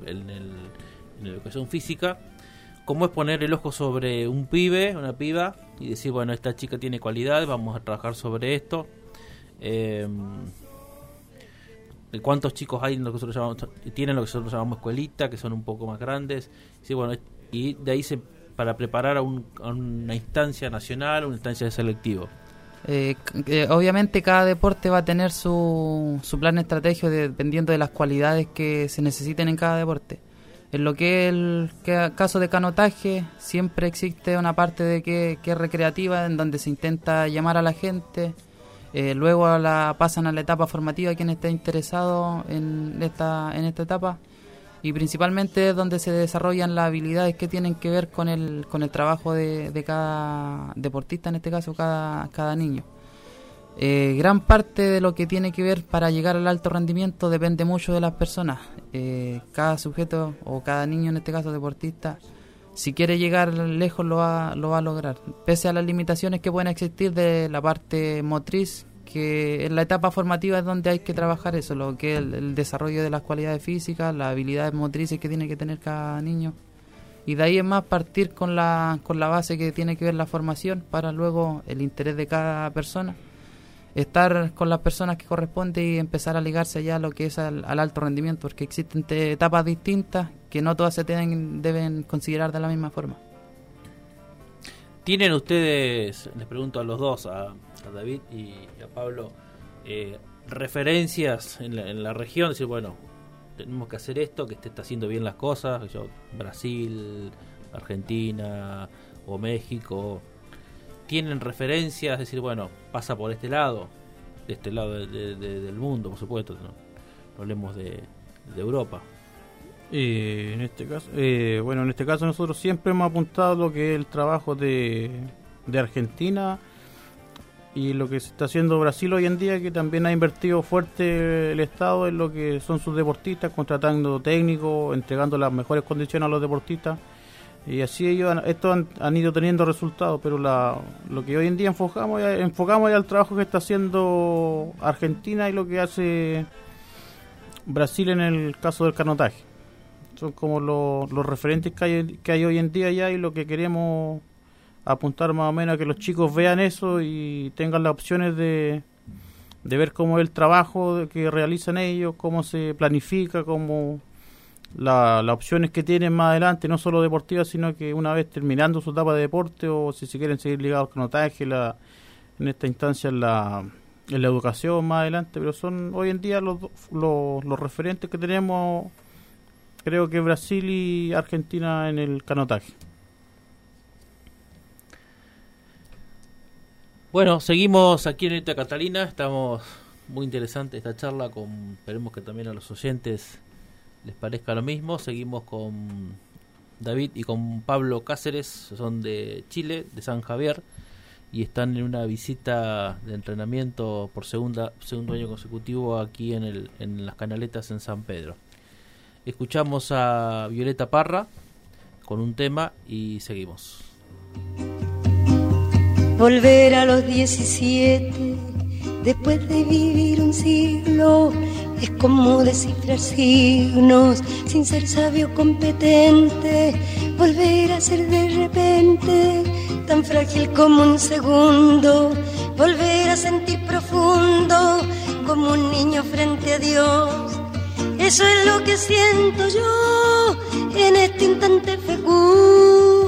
la educación física. ¿Cómo es poner el ojo sobre un pibe, una piba, y decir, bueno, esta chica tiene cualidades, vamos a trabajar sobre esto? ¿Cuántos chicos hay en lo que nosotros tienen lo que nosotros llamamos escuelita, que son un poco más grandes? Sí, bueno, y de ahí para preparar a una instancia nacional, una instancia de selectivo. Obviamente cada deporte va a tener su plan estratégico dependiendo de las cualidades que se necesiten en cada deporte. En lo que es el caso de canotaje, siempre existe una parte de que es recreativa, en donde se intenta llamar a la gente. Luego pasan a la etapa formativa quien esté interesado en esta etapa, y principalmente es donde se desarrollan las habilidades que tienen que ver con el trabajo de cada deportista, en este caso cada niño. Gran parte de lo que tiene que ver para llegar al alto rendimiento depende mucho de las personas. Cada sujeto o cada niño, en este caso deportista, si quiere llegar lejos lo va a lograr, pese a las limitaciones que pueden existir de la parte motriz, que en la etapa formativa es donde hay que trabajar eso, lo que es el desarrollo de las cualidades físicas, las habilidades motrices que tiene que tener cada niño, y de ahí es más partir con la base que tiene que ver la formación, para luego el interés de cada persona, estar con las personas que corresponde y empezar a ligarse ya a lo que es al alto rendimiento, porque existen etapas distintas que no todas se deben considerar de la misma forma. ¿Tienen ustedes, les pregunto a los dos, a David y a Pablo, referencias en la región? Decir, bueno, tenemos que hacer esto, que está haciendo bien las cosas, Brasil, Argentina o México. ¿Tienen referencias? Decir, bueno, pasa por este lado, de este lado del mundo, por supuesto, no hablemos de Europa. En este caso nosotros siempre hemos apuntado lo que es el trabajo de Argentina y lo que se está haciendo Brasil hoy en día, que también ha invertido fuerte el Estado en lo que son sus deportistas, contratando técnicos, entregando las mejores condiciones a los deportistas, y así estos han ido teniendo resultados. Pero lo que hoy en día enfocamos ya al trabajo que está haciendo Argentina y lo que hace Brasil en el caso del canotaje. Son como los referentes que hay hoy en día ya, y lo que queremos apuntar más o menos a que los chicos vean eso y tengan las opciones de ver cómo es el trabajo que realizan ellos, cómo se planifica, cómo las opciones que tienen más adelante, no solo deportivas, sino que una vez terminando su etapa de deporte, o si quieren seguir ligados al canotaje, en esta instancia en la educación más adelante. Pero son hoy en día los referentes que tenemos, creo que Brasil y Argentina en el canotaje. Bueno, seguimos aquí en Ita Catalina. Estamos muy interesante esta charla, esperemos que también a los oyentes les parezca lo mismo. Seguimos con David y con Pablo Cáceres, son de Chile, de San Javier, y están en una visita de entrenamiento por segundo año consecutivo aquí en las Canaletas en San Pedro. Escuchamos a Violeta Parra con un tema y seguimos. Volver a los 17, después de vivir un siglo, es como descifrar signos, sin ser sabio competente. Volver a ser de repente, tan frágil como un segundo. Volver a sentir profundo, como un niño frente a Dios. Eso es lo que siento yo en este instante fecundo.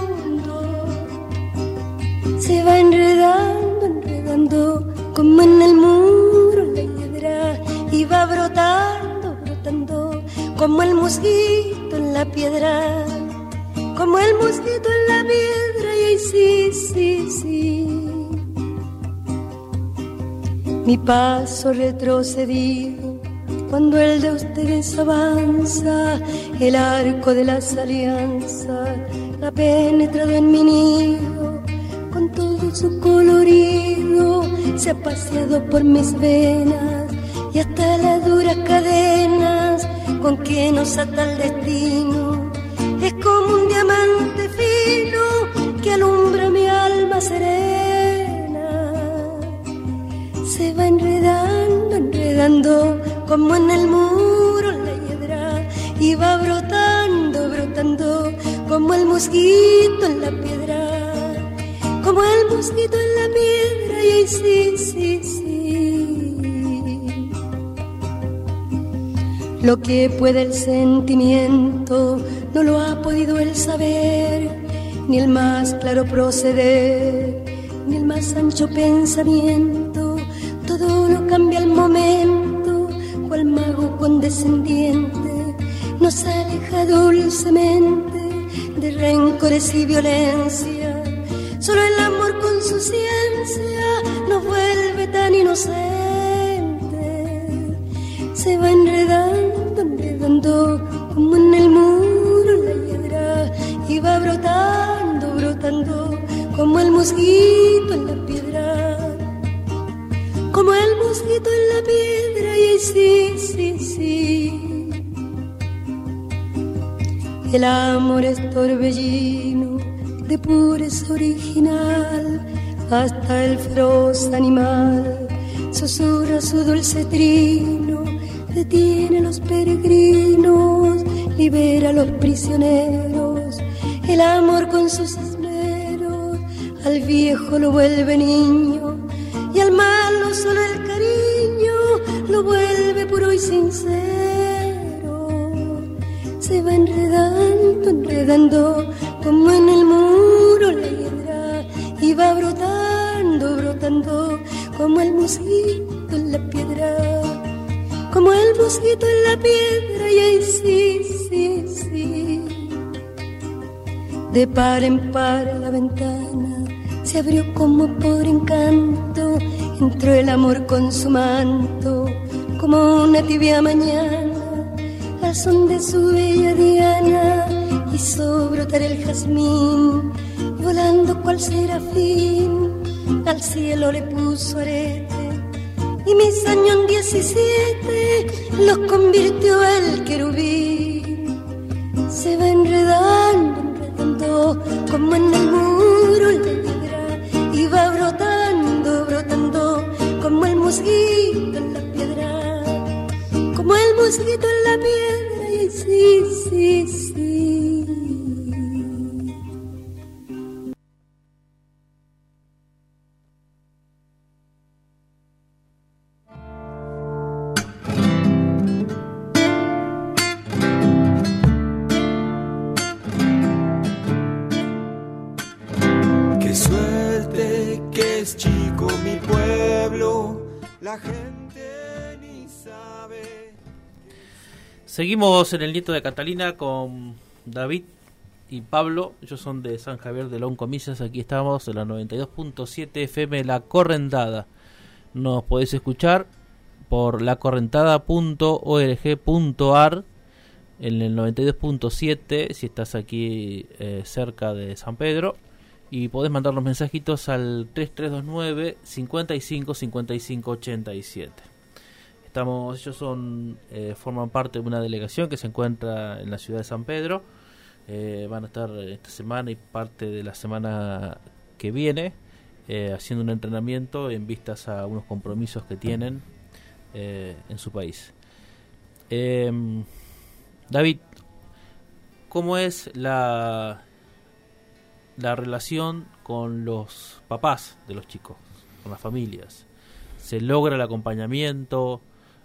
Se va enredando, como en el muro la hiedra, y va brotando, como el mosquito en la piedra, como el mosquito en la piedra. Y sí, mi paso retrocedido, cuando el de ustedes avanza, el arco de las alianzas ha penetrado en mi nido. Con todo su colorido se ha paseado por mis venas, y hasta las duras cadenas con que nos ata el destino. Es como un diamante fino que alumbra mi alma serena. Se va enredando, como en el muro la hiedra, y va brotando, como el mosquito en la piedra, como el mosquito en la piedra. Y sí, lo que puede el sentimiento no lo ha podido el saber, ni el más claro proceder, ni el más ancho pensamiento. Todo lo cambia al momento, cual mago condescendiente nos aleja dulcemente de rencores y violencia. Solo el amor con su ciencia nos vuelve tan inocentes. Se va enredando, como en el muro la hiedra, y va brotando, como el mosquito en la piedra, como el mosquito en la piedra. Y sí, el amor es torbellino de pureza original, hasta el feroz animal susurra su dulce trino. Detiene a los peregrinos, libera a los prisioneros. El amor con sus esmeros al viejo lo vuelve niño, y al malo solo el cariño lo vuelve puro y sincero. Se va enredando, como en el muro la hiedra, como el mosquito en la piedra, como el mosquito en la piedra, y ahí sí, sí, sí. De par en par la ventana se abrió como por encanto, entró el amor con su manto, como una tibia mañana, al son de su bella diana, hizo brotar el jazmín, volando cual serafín, al cielo le puso arete, y mis años 17 los convirtió el querubín. Se va enredando, enredando, como en el muro la piedra, y va brotando, brotando, como el mosquito en la piedra, como el mosquito en la piedra, y sí, sí, sí. Es chico mi pueblo, la gente ni sabe. Seguimos en el Nieto de Catalina con David y Pablo. Ellos son de San Javier de Loncomillas. Aquí estamos en la 92.7 FM La Correntada. Nos podéis escuchar por lacorrentada.org.ar en el 92.7 si estás aquí cerca de San Pedro. Y podés mandar los mensajitos al 3329 55 55 87. Ellos forman parte de una delegación que se encuentra en la ciudad de San Pedro. Van a estar esta semana y parte de la semana que viene haciendo un entrenamiento en vistas a unos compromisos que tienen en su país. David, ¿cómo es la relación con los papás de los chicos, con las familias? ¿Se logra el acompañamiento?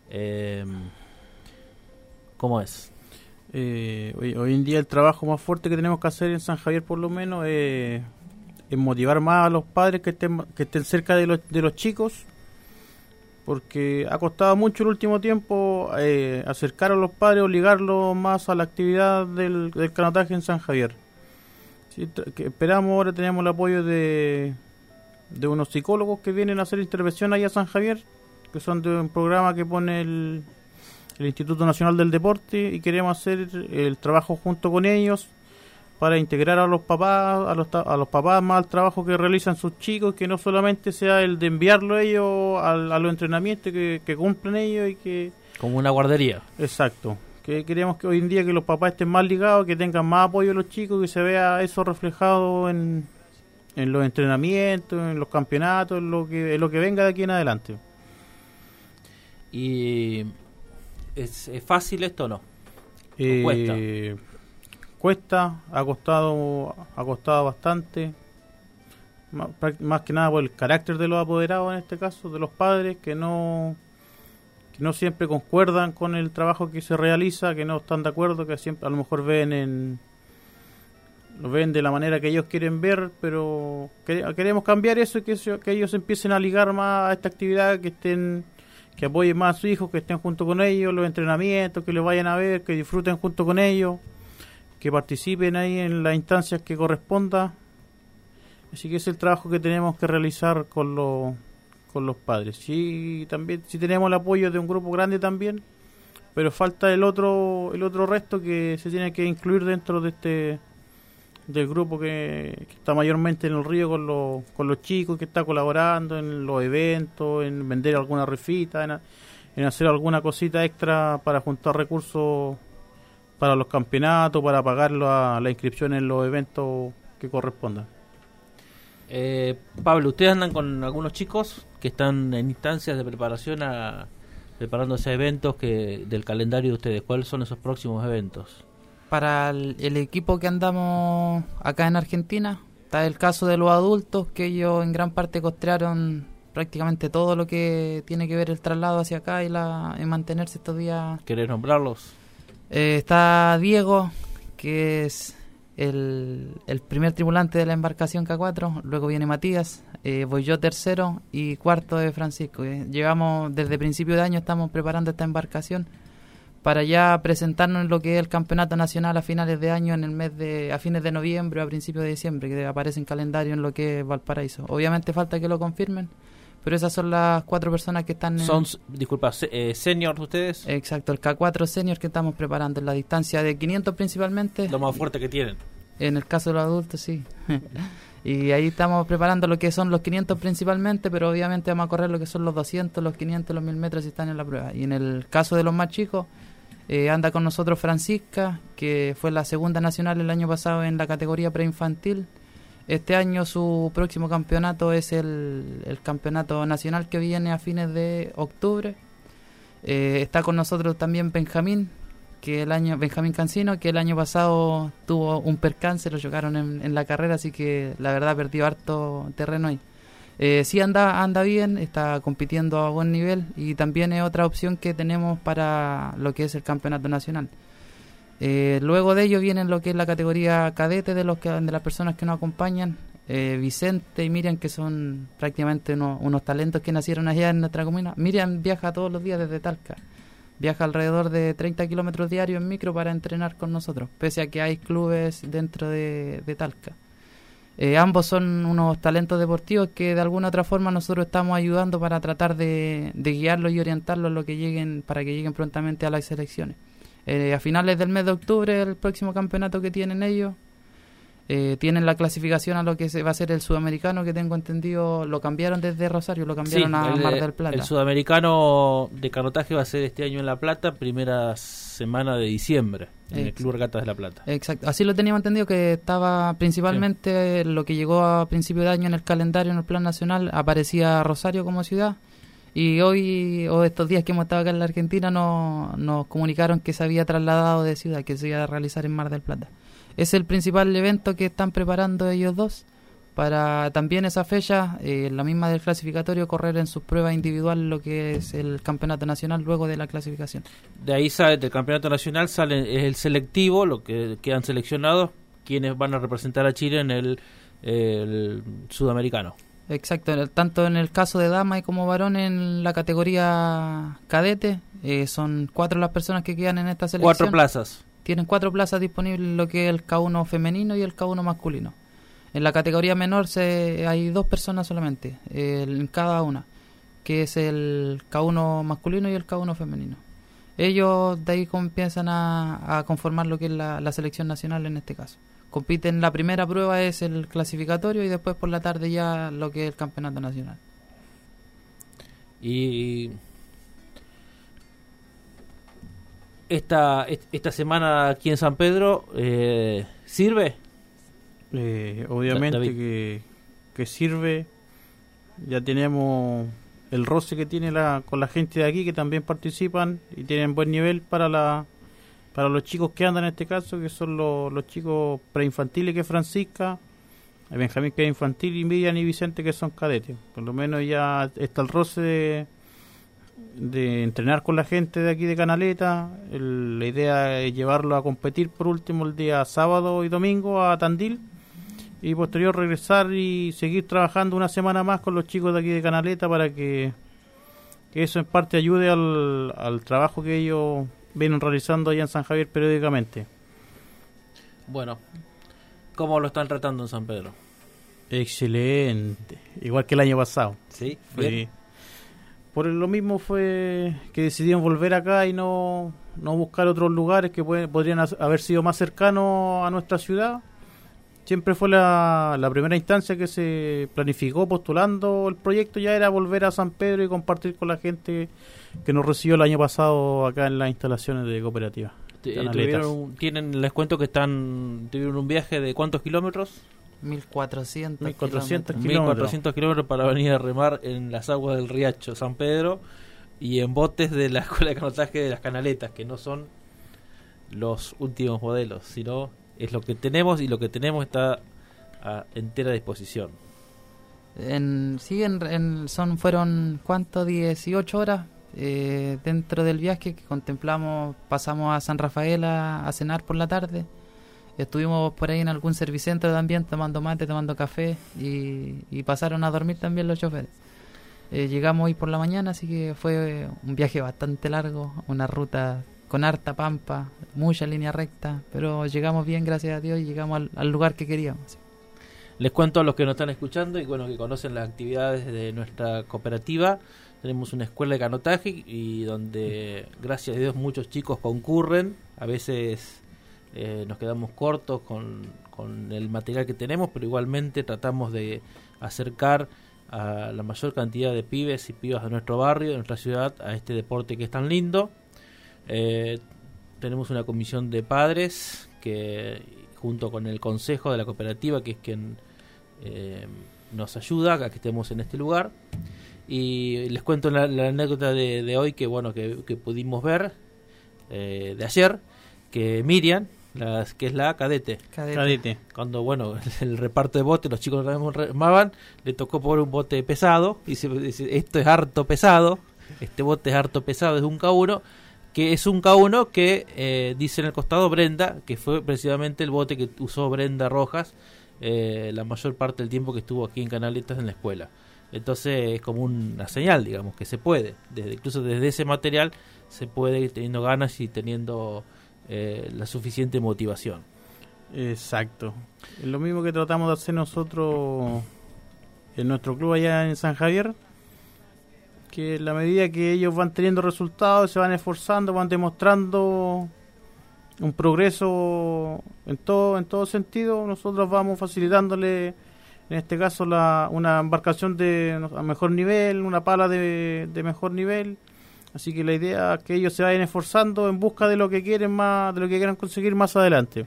¿Cómo es? Hoy en día el trabajo más fuerte que tenemos que hacer en San Javier, por lo menos, es motivar más a los padres que estén cerca de los chicos, porque ha costado mucho el último tiempo acercar a los padres, obligarlos más a la actividad del canotaje en San Javier. Sí, esperamos, ahora tenemos el apoyo de unos psicólogos que vienen a hacer intervención allá a San Javier, que son de un programa que pone el Instituto Nacional del Deporte, y queremos hacer el trabajo junto con ellos para integrar a los papás, a los papás más al trabajo que realizan sus chicos, que no solamente sea el de enviarlo ellos a los entrenamientos que cumplen ellos y que... Como una guardería. Exacto. Que queremos que hoy en día que los papás estén más ligados, que tengan más apoyo a los chicos, que se vea eso reflejado en los entrenamientos, en los campeonatos, en lo que venga de aquí en adelante. ¿Y es fácil esto o no? Cuesta, ha costado bastante, más que nada por el carácter de los apoderados, en este caso, de los padres, que no siempre concuerdan con el trabajo que se realiza, que no están de acuerdo, que siempre a lo mejor lo ven de la manera que ellos quieren ver, pero queremos cambiar eso y que ellos empiecen a ligar más a esta actividad, que apoyen más a sus hijos, que estén junto con ellos, los entrenamientos, que los vayan a ver, que disfruten junto con ellos, que participen ahí en las instancias que corresponda. Así que ese es el trabajo que tenemos que realizar con los padres. Sí, también sí tenemos el apoyo de un grupo grande también, pero falta el otro resto que se tiene que incluir dentro de del grupo que está mayormente en el río con los chicos, que está colaborando en los eventos, en vender alguna rifita, en hacer alguna cosita extra para juntar recursos para los campeonatos, para pagar la inscripción en los eventos que correspondan. Pablo, ¿ustedes andan con algunos chicos que están en instancias de preparación preparándose a eventos del calendario de ustedes? ¿Cuáles son esos próximos eventos? Para el equipo que andamos acá en Argentina, está el caso de los adultos, que ellos en gran parte costearon prácticamente todo lo que tiene que ver el traslado hacia acá y mantenerse estos días. ¿Querés nombrarlos? Está Diego, que es el primer tripulante de la embarcación K4, luego viene Matías, voy yo tercero y cuarto de Francisco. Llevamos desde principio de año, estamos preparando esta embarcación para ya presentarnos en lo que es el campeonato nacional a finales de año, a fines de noviembre o a principios de diciembre, que aparece en calendario en lo que es Valparaíso. Obviamente falta que lo confirmen, pero esas son las 4 personas que están disculpa, senior ustedes. Exacto, el K4 senior que estamos preparando en la distancia de 500 principalmente. Lo más fuerte que tienen. En el caso de los adultos, sí. Y ahí estamos preparando lo que son los 500 principalmente, pero obviamente vamos a correr lo que son los 200, los 500, los 1000 metros si están en la prueba. Y en el caso de los más chicos, anda con nosotros Francisca, que fue la segunda nacional el año pasado en la categoría preinfantil. Este año su próximo campeonato es el campeonato nacional que viene a fines de octubre. Está con nosotros también Benjamín Cancino, que el año pasado tuvo un percance, lo chocaron en la carrera, así que la verdad perdió harto terreno ahí. Sí anda bien, está compitiendo a buen nivel y también es otra opción que tenemos para lo que es el campeonato nacional. Luego de ello viene lo que es la categoría cadete de las personas que nos acompañan. Vicente y Miriam, que son prácticamente unos talentos que nacieron allá en nuestra comuna. Miriam viaja todos los días desde Talca. Viaja alrededor de 30 kilómetros diarios en micro para entrenar con nosotros, pese a que hay clubes dentro de Talca. Ambos son unos talentos deportivos que de alguna otra forma nosotros estamos ayudando para tratar de guiarlos y orientarlos para que lleguen prontamente a las selecciones. A finales del mes de octubre, el próximo campeonato que tienen ellos, tienen la clasificación a lo que va a ser el sudamericano, que tengo entendido lo cambiaron desde Rosario, lo cambiaron a Mar del Plata. El sudamericano de canotaje va a ser este año en La Plata, primera semana de diciembre, en el Club Regatas de La Plata. Exacto, así lo teníamos entendido, que estaba principalmente lo que llegó a principio de año en el calendario, en el plan nacional, aparecía Rosario como ciudad. Y hoy, o estos días que hemos estado acá en la Argentina, nos comunicaron que se había trasladado de ciudad, que se iba a realizar en Mar del Plata. Es el principal evento que están preparando ellos dos para también esa fecha, la misma del clasificatorio, correr en sus pruebas individuales lo que es el campeonato nacional luego de la clasificación. De ahí del campeonato nacional es el selectivo, lo que quedan seleccionados, quienes van a representar a Chile en el sudamericano. Exacto, tanto en el caso de dama y como varón en la categoría cadete, son 4 las personas que quedan en esta selección. 4 plazas. Tienen 4 plazas disponibles, lo que es el K1 femenino y el K1 masculino. En la categoría menor hay 2 personas solamente, en cada una, que es el K1 masculino y el K1 femenino. Ellos de ahí empiezan a conformar lo que es la selección nacional en este caso. Compiten, la primera prueba es el clasificatorio y después por la tarde ya lo que es el campeonato nacional. Y esta semana aquí en San Pedro ¿sirve? Obviamente que sirve. Ya tenemos el roce que tiene con la gente de aquí, que también participan y tienen buen nivel para los chicos que andan en este caso, que son los chicos preinfantiles, que es Francisca, Benjamín, que es infantil, y Miriam y Vicente, que son cadetes. Por lo menos ya está el roce de entrenar con la gente de aquí de Canaleta. La idea es llevarlo a competir por último el día sábado y domingo a Tandil, y posterior regresar y seguir trabajando una semana más con los chicos de aquí de Canaleta para que eso en parte ayude al trabajo que ellos vienen realizando allá en San Javier periódicamente. Bueno, ¿cómo lo están tratando en San Pedro? Excelente, igual que el año pasado. Sí, bien. Por lo mismo fue que decidieron volver acá y no buscar otros lugares que podrían haber sido más cercanos a nuestra ciudad. Siempre fue la primera instancia que se planificó postulando el proyecto, ya era volver a San Pedro y compartir con la gente que nos recibió el año pasado acá en las instalaciones de cooperativa. Les cuento que tuvieron un viaje de ¿cuántos kilómetros? 1400 kilómetros para venir a remar en las aguas del Riacho San Pedro y en botes de la Escuela de Canotaje de las Canaletas, que no son los últimos modelos, sino es lo que tenemos, y lo que tenemos está a entera disposición. Fueron ¿cuánto? 18 horas dentro del viaje que contemplamos. Pasamos a San Rafael a cenar por la tarde. Estuvimos por ahí en algún servicentro también tomando mate, tomando café y pasaron a dormir también los choferes. Llegamos hoy por la mañana, así que fue un viaje bastante largo, una ruta con harta pampa, mucha línea recta, pero llegamos bien, gracias a Dios, y llegamos al lugar que queríamos. Les cuento a los que nos están escuchando y bueno, que conocen las actividades de nuestra cooperativa. Tenemos una escuela de canotaje y donde, gracias a Dios, muchos chicos concurren. A veces nos quedamos cortos con el material que tenemos, pero igualmente tratamos de acercar a la mayor cantidad de pibes y pibas de nuestro barrio, de nuestra ciudad, a este deporte que es tan lindo. Tenemos una comisión de padres que, junto con el consejo de la cooperativa, que es quien nos ayuda a que estemos en este lugar. Y les cuento la anécdota de hoy que bueno que pudimos ver de ayer, que Miriam, que es la cadete, cuando bueno el reparto de botes, los chicos remaban, le tocó por un bote pesado y dice, esto es harto pesado, este bote es harto pesado, es un K1, que es un K1 que dice en el costado Brenda, que fue precisamente el bote que usó Brenda Rojas la mayor parte del tiempo que estuvo aquí en Canaletas en la escuela. Entonces es como una señal, digamos, que se puede, incluso desde ese material se puede ir teniendo ganas y teniendo la suficiente motivación. Exacto. Es lo mismo que tratamos de hacer nosotros en nuestro club allá en San Javier, que en la medida que ellos van teniendo resultados, se van esforzando, van demostrando un progreso en todo sentido, nosotros vamos facilitándole, en este caso una embarcación a mejor nivel, una pala de mejor nivel. Así que la idea es que ellos se vayan esforzando en busca de lo que quieren más, de lo que quieran conseguir más adelante.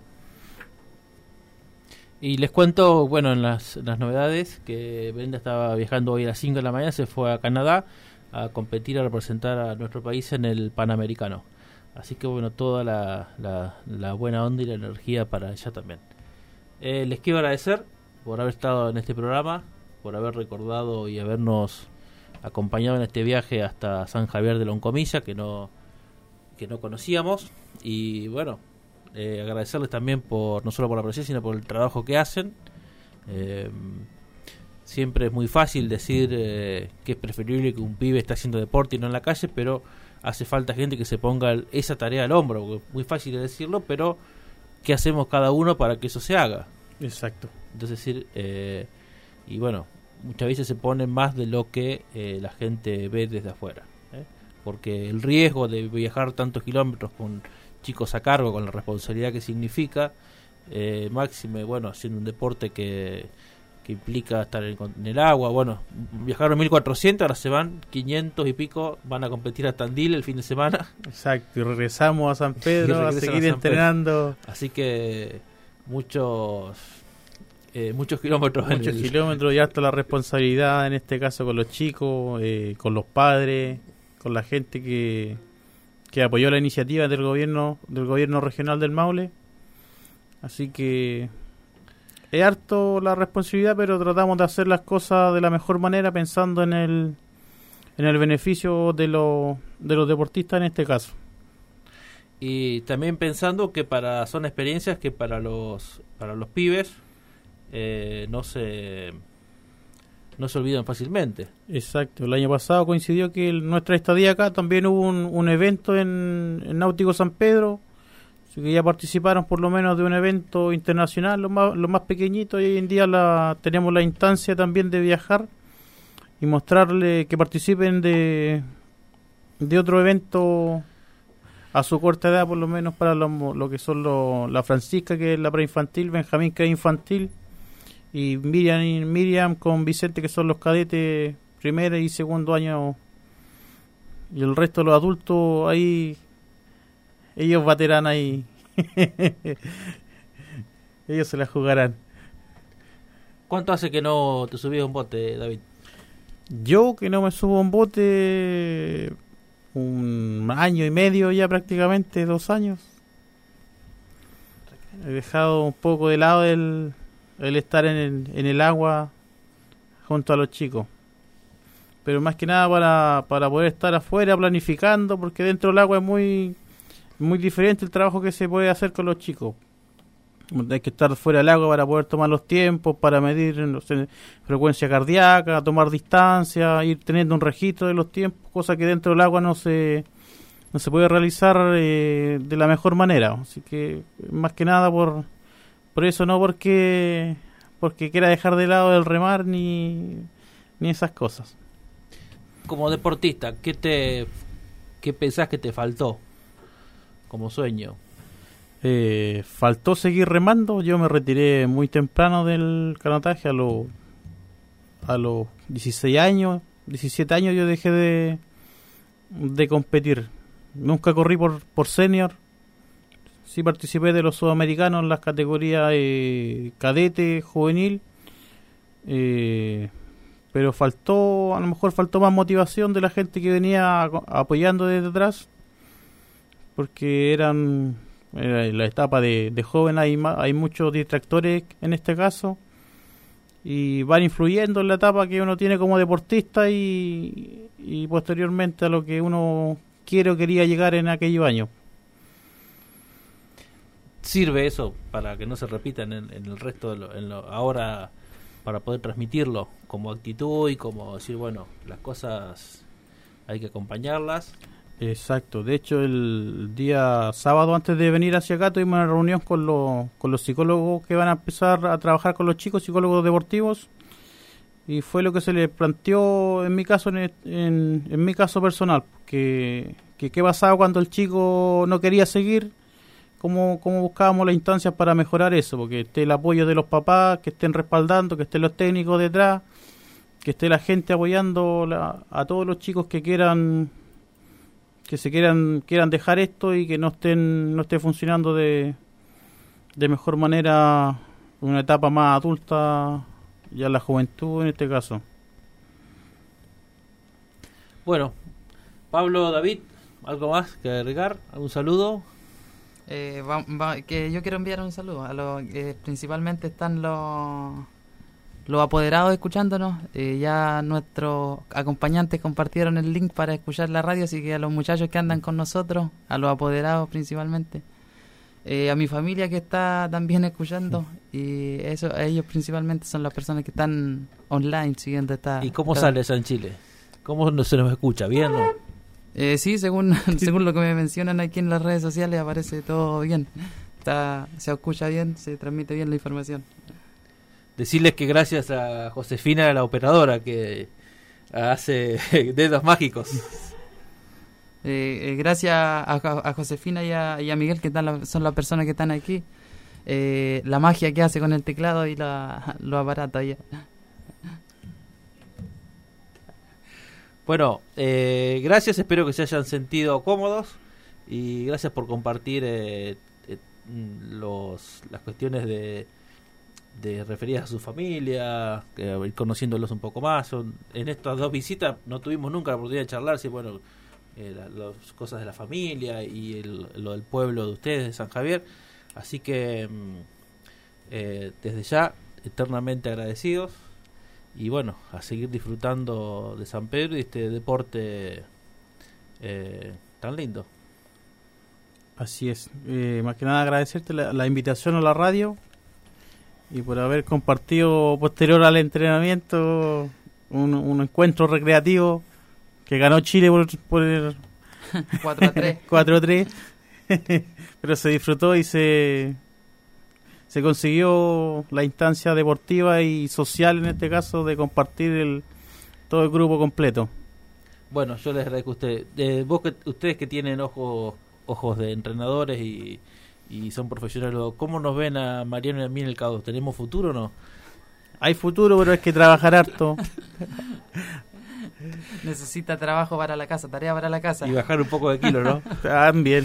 Y les cuento, bueno, en las novedades, que Brenda estaba viajando hoy a las 5 de la mañana, se fue a Canadá a competir, a representar a nuestro país en el Panamericano. Así que bueno, toda la buena onda y la energía para ella también. Les quiero agradecer por haber estado en este programa, por haber recordado y habernos acompañado en este viaje hasta San Javier de Loncomilla, que no conocíamos. Y bueno, agradecerles también no solo por la presencia, sino por el trabajo que hacen. Siempre es muy fácil decir que es preferible que un pibe esté haciendo deporte y no en la calle, pero hace falta gente que se ponga esa tarea al hombro, porque es muy fácil de decirlo, pero ¿qué hacemos cada uno para que eso se haga? Exacto. Entonces, y bueno, muchas veces se pone más de lo que la gente ve desde afuera, porque el riesgo de viajar tantos kilómetros con chicos a cargo, con la responsabilidad que significa, máxime, bueno, haciendo un deporte que implica estar en el agua. Bueno, viajaron 1400, ahora se van 500 y pico, van a competir a Tandil el fin de semana. Exacto, y regresamos a San Pedro a seguir entrenando. Así que muchos kilómetros. Muchos kilómetros y hasta la responsabilidad, en este caso con los chicos, con los padres, con la gente que apoyó la iniciativa del gobierno regional del Maule. Así que es harto la responsabilidad, pero tratamos de hacer las cosas de la mejor manera, pensando en el beneficio de los deportistas en este caso. Y también pensando que son experiencias que para los pibes no se olvidan fácilmente. Exacto. El año pasado coincidió que nuestra estadía acá también hubo un evento en Náutico San Pedro, así que ya participaron por lo menos de un evento internacional, los más pequeñitos, y hoy en día tenemos la instancia también de viajar y mostrarle que participen de otro evento a su corta edad, por lo menos para lo que son la Francisca, que es la preinfantil, Benjamín, que es infantil, y Miriam con Vicente, que son los cadetes primer y segundo año, y el resto de los adultos ahí, ellos baterán ahí. Ellos se la jugarán. ¿Cuánto hace que no te subías a un bote, David? Yo que no me subo a un bote un año y medio ya, prácticamente 2 años. He dejado un poco de lado el estar en el agua junto a los chicos, pero más que nada para poder estar afuera planificando, porque dentro del agua es muy diferente el trabajo que se puede hacer con los chicos. Hay que estar fuera del agua para poder tomar los tiempos, para medir, no sé, frecuencia cardíaca, tomar distancia, ir teniendo un registro de los tiempos, cosa que dentro del agua no se puede realizar de la mejor manera. Así que más que nada por eso, no porque quiera dejar de lado el remar ni esas cosas. Como deportista, ¿qué pensás que te faltó como sueño? Faltó seguir remando. Yo me retiré muy temprano del canotaje, a los 16 años, 17 años yo dejé de competir. Nunca corrí por senior. Sí participé de los sudamericanos en las categorías cadete, juvenil, pero a lo mejor faltó más motivación de la gente que venía apoyando desde atrás, porque era la etapa de joven, hay muchos distractores en este caso, y van influyendo en la etapa que uno tiene como deportista y posteriormente a lo que uno quiere o quería llegar en aquellos años. ¿Sirve eso para que no se repitan en el resto ahora, para poder transmitirlo como actitud y como decir, bueno, las cosas hay que acompañarlas? Exacto. De hecho, el día sábado, antes de venir hacia acá, tuvimos una reunión con los psicólogos que van a empezar a trabajar con los chicos, psicólogos deportivos, y fue lo que se les planteó en mi caso, en mi caso personal, que qué pasaba cuando el chico no quería seguir, cómo buscábamos las instancias para mejorar eso, porque esté el apoyo de los papás, que estén respaldando, que estén los técnicos detrás, que esté la gente apoyando a todos los chicos que quieran dejar esto y que no esté funcionando de mejor manera una etapa más adulta, ya la juventud en este caso. Bueno, Pablo, David, ¿algo más que agregar? ¿Algún saludo? Que yo quiero enviar un saludo a los principalmente están los apoderados escuchándonos. Ya nuestros acompañantes compartieron el link para escuchar la radio, así que a los muchachos que andan con nosotros, a los apoderados principalmente, a mi familia que está también escuchando, y ellos principalmente son las personas que están online siguiendo esta... ¿Y cómo sale eso en Chile? ¿Cómo se nos escucha? ¿Bien o no? Sí, según lo que me mencionan aquí en las redes sociales, aparece todo bien. Se escucha bien, se transmite bien la información. Decirles que gracias a Josefina, la operadora, que hace dedos mágicos. Gracias a Josefina y a Miguel, que son las personas que están aquí. La magia que hace con el teclado y los aparatos allá. Bueno, gracias, espero que se hayan sentido cómodos y gracias por compartir las cuestiones de referidas a su familia, ir conociéndolos un poco más. En estas dos visitas no tuvimos nunca la oportunidad de charlar, sí, bueno, las cosas de la familia y lo del pueblo de ustedes, de San Javier, así que desde ya eternamente agradecidos. Y bueno, a seguir disfrutando de San Pedro y este deporte tan lindo. Así es. Más que nada agradecerte la invitación a la radio y por haber compartido posterior al entrenamiento un encuentro recreativo que ganó Chile por 4-3. 4-3. Pero se disfrutó y se consiguió la instancia deportiva y social, en este caso, de compartir todo el grupo completo. Bueno, yo les agradezco a ustedes. Ustedes que tienen ojos de entrenadores y son profesionales, ¿cómo nos ven a Mariano y a mí en el K2? ¿Tenemos futuro o no? Hay futuro, pero hay que trabajar harto. Necesita trabajo para la casa, tarea para la casa. Y bajar un poco de kilos, ¿no? También.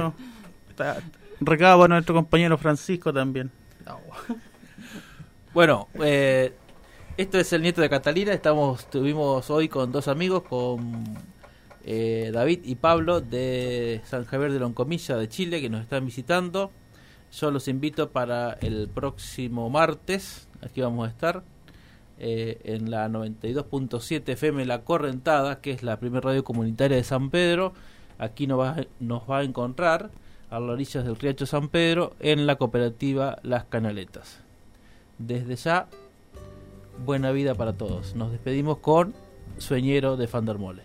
Recado a nuestro compañero Francisco también. No. Bueno, esto es el nieto de Catalina. Estuvimos hoy con dos amigos, con David y Pablo de San Javier de Loncomilla de Chile, que nos están visitando. Yo los invito para el próximo martes. Aquí vamos a estar en la 92.7 FM La Correntada, que es la primera radio comunitaria de San Pedro. Aquí nos va a encontrar a las orillas del Riacho San Pedro, en la cooperativa Las Canaletas. Desde ya, buena vida para todos. Nos despedimos con Sueñero de Fandermole.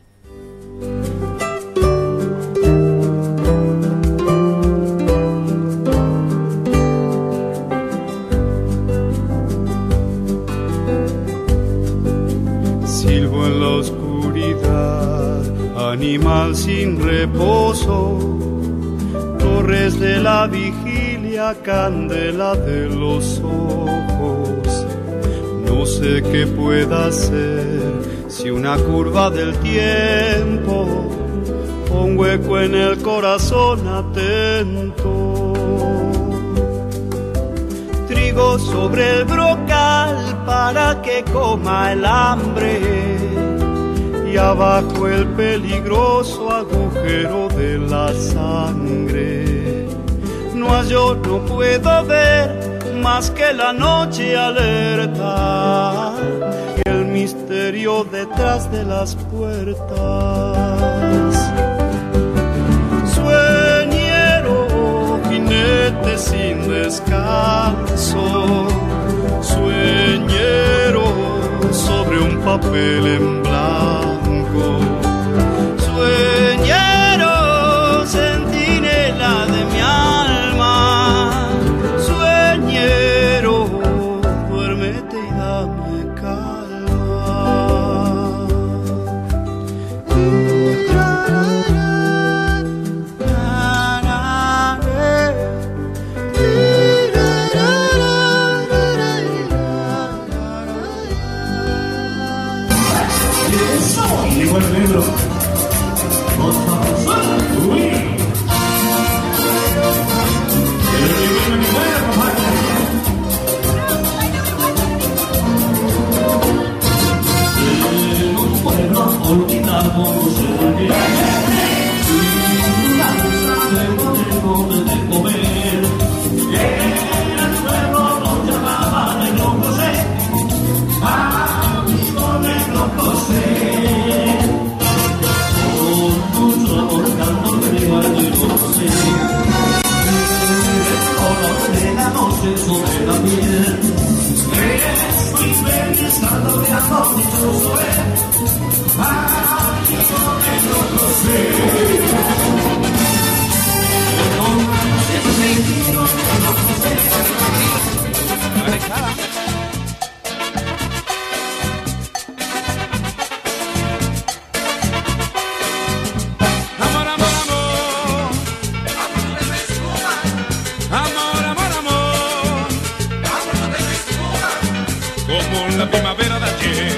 Silbo en la oscuridad, animal sin reposo, torres de la vigilia, candela de los ojos. No sé qué pueda hacer si una curva del tiempo o un hueco en el corazón atento. Trigo sobre el brocal para que coma el hambre, y abajo el peligroso agujero de la sangre. No hallo, no puedo ver más que la noche alerta y el misterio detrás de las puertas. Sueñero, jinete sin descanso, sueñero sobre un papel en blanco, sueñero, centinela de mi alma, sueñero, duérmete y dame Llegó el negro. Olvidamos el de comer. En el pueblo nos llamaban Negro José, amigo Negro José. Con mucho amor canto creo al Negro José. El color de la noche sobre la piel, es muy bello estando de amor dichoso es. Como la primavera de ayer,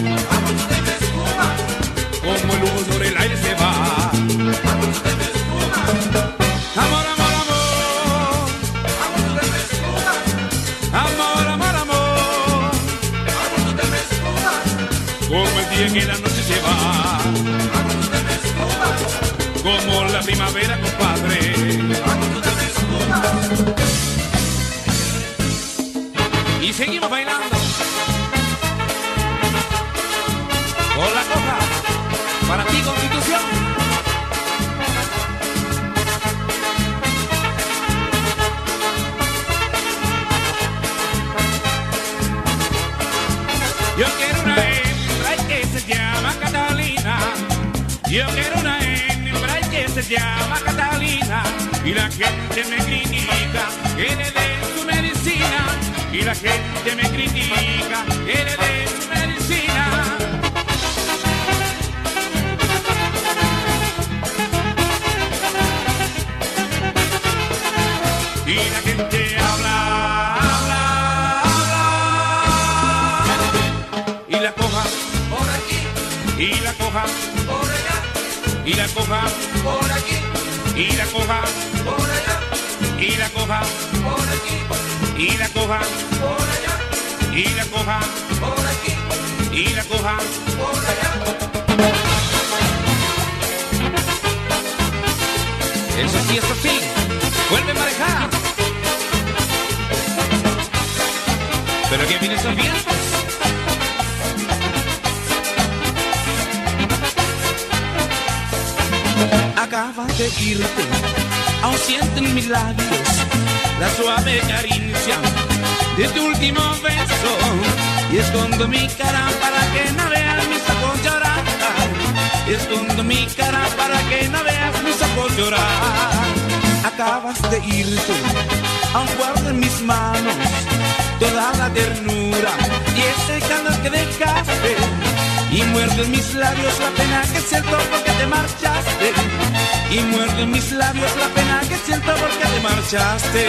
como el humo sobre el aire se va. Amor, amor, amor. Amor, amor, amor. Como el día en que la noche se va. Como la primavera, compadre. Y seguimos bailando con la coja. Para ti, Constitución. Yo quiero una hembra que se llama Catalina. Yo quiero una hembra que se llama Catalina. Y la gente me critica que le dé su medicina. Y la gente me critica que le dé su medicina. Y la gente habla, habla, habla. Y la coja por aquí. Y la coja por allá. Y la coja por aquí. Y la coja por allá. Y la coja por aquí. Y la coja por allá. Y la coja por aquí. Y la coja por allá. Eso sí, eso sí. Vuelve a manejar. Pero que viene esos vientos. Acabas de irte aún siento en mis labios la suave caricia de tu último beso. Y escondo mi cara para que no veas mis ojos llorar. Y escondo mi cara para que no veas mis ojos llorar. Acabas de irte, aún guardo en mis manos toda la ternura y ese calor que dejaste. Y muerdo en mis labios la pena que siento porque te marchaste. Y muerdo en mis labios la pena que siento porque te marchaste.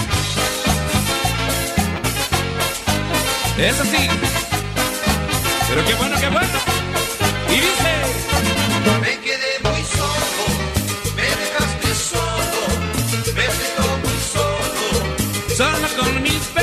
Es así, pero qué bueno, qué bueno. Y dice: me quedé muy solo, me dejaste solo, me siento muy solo, solo con mis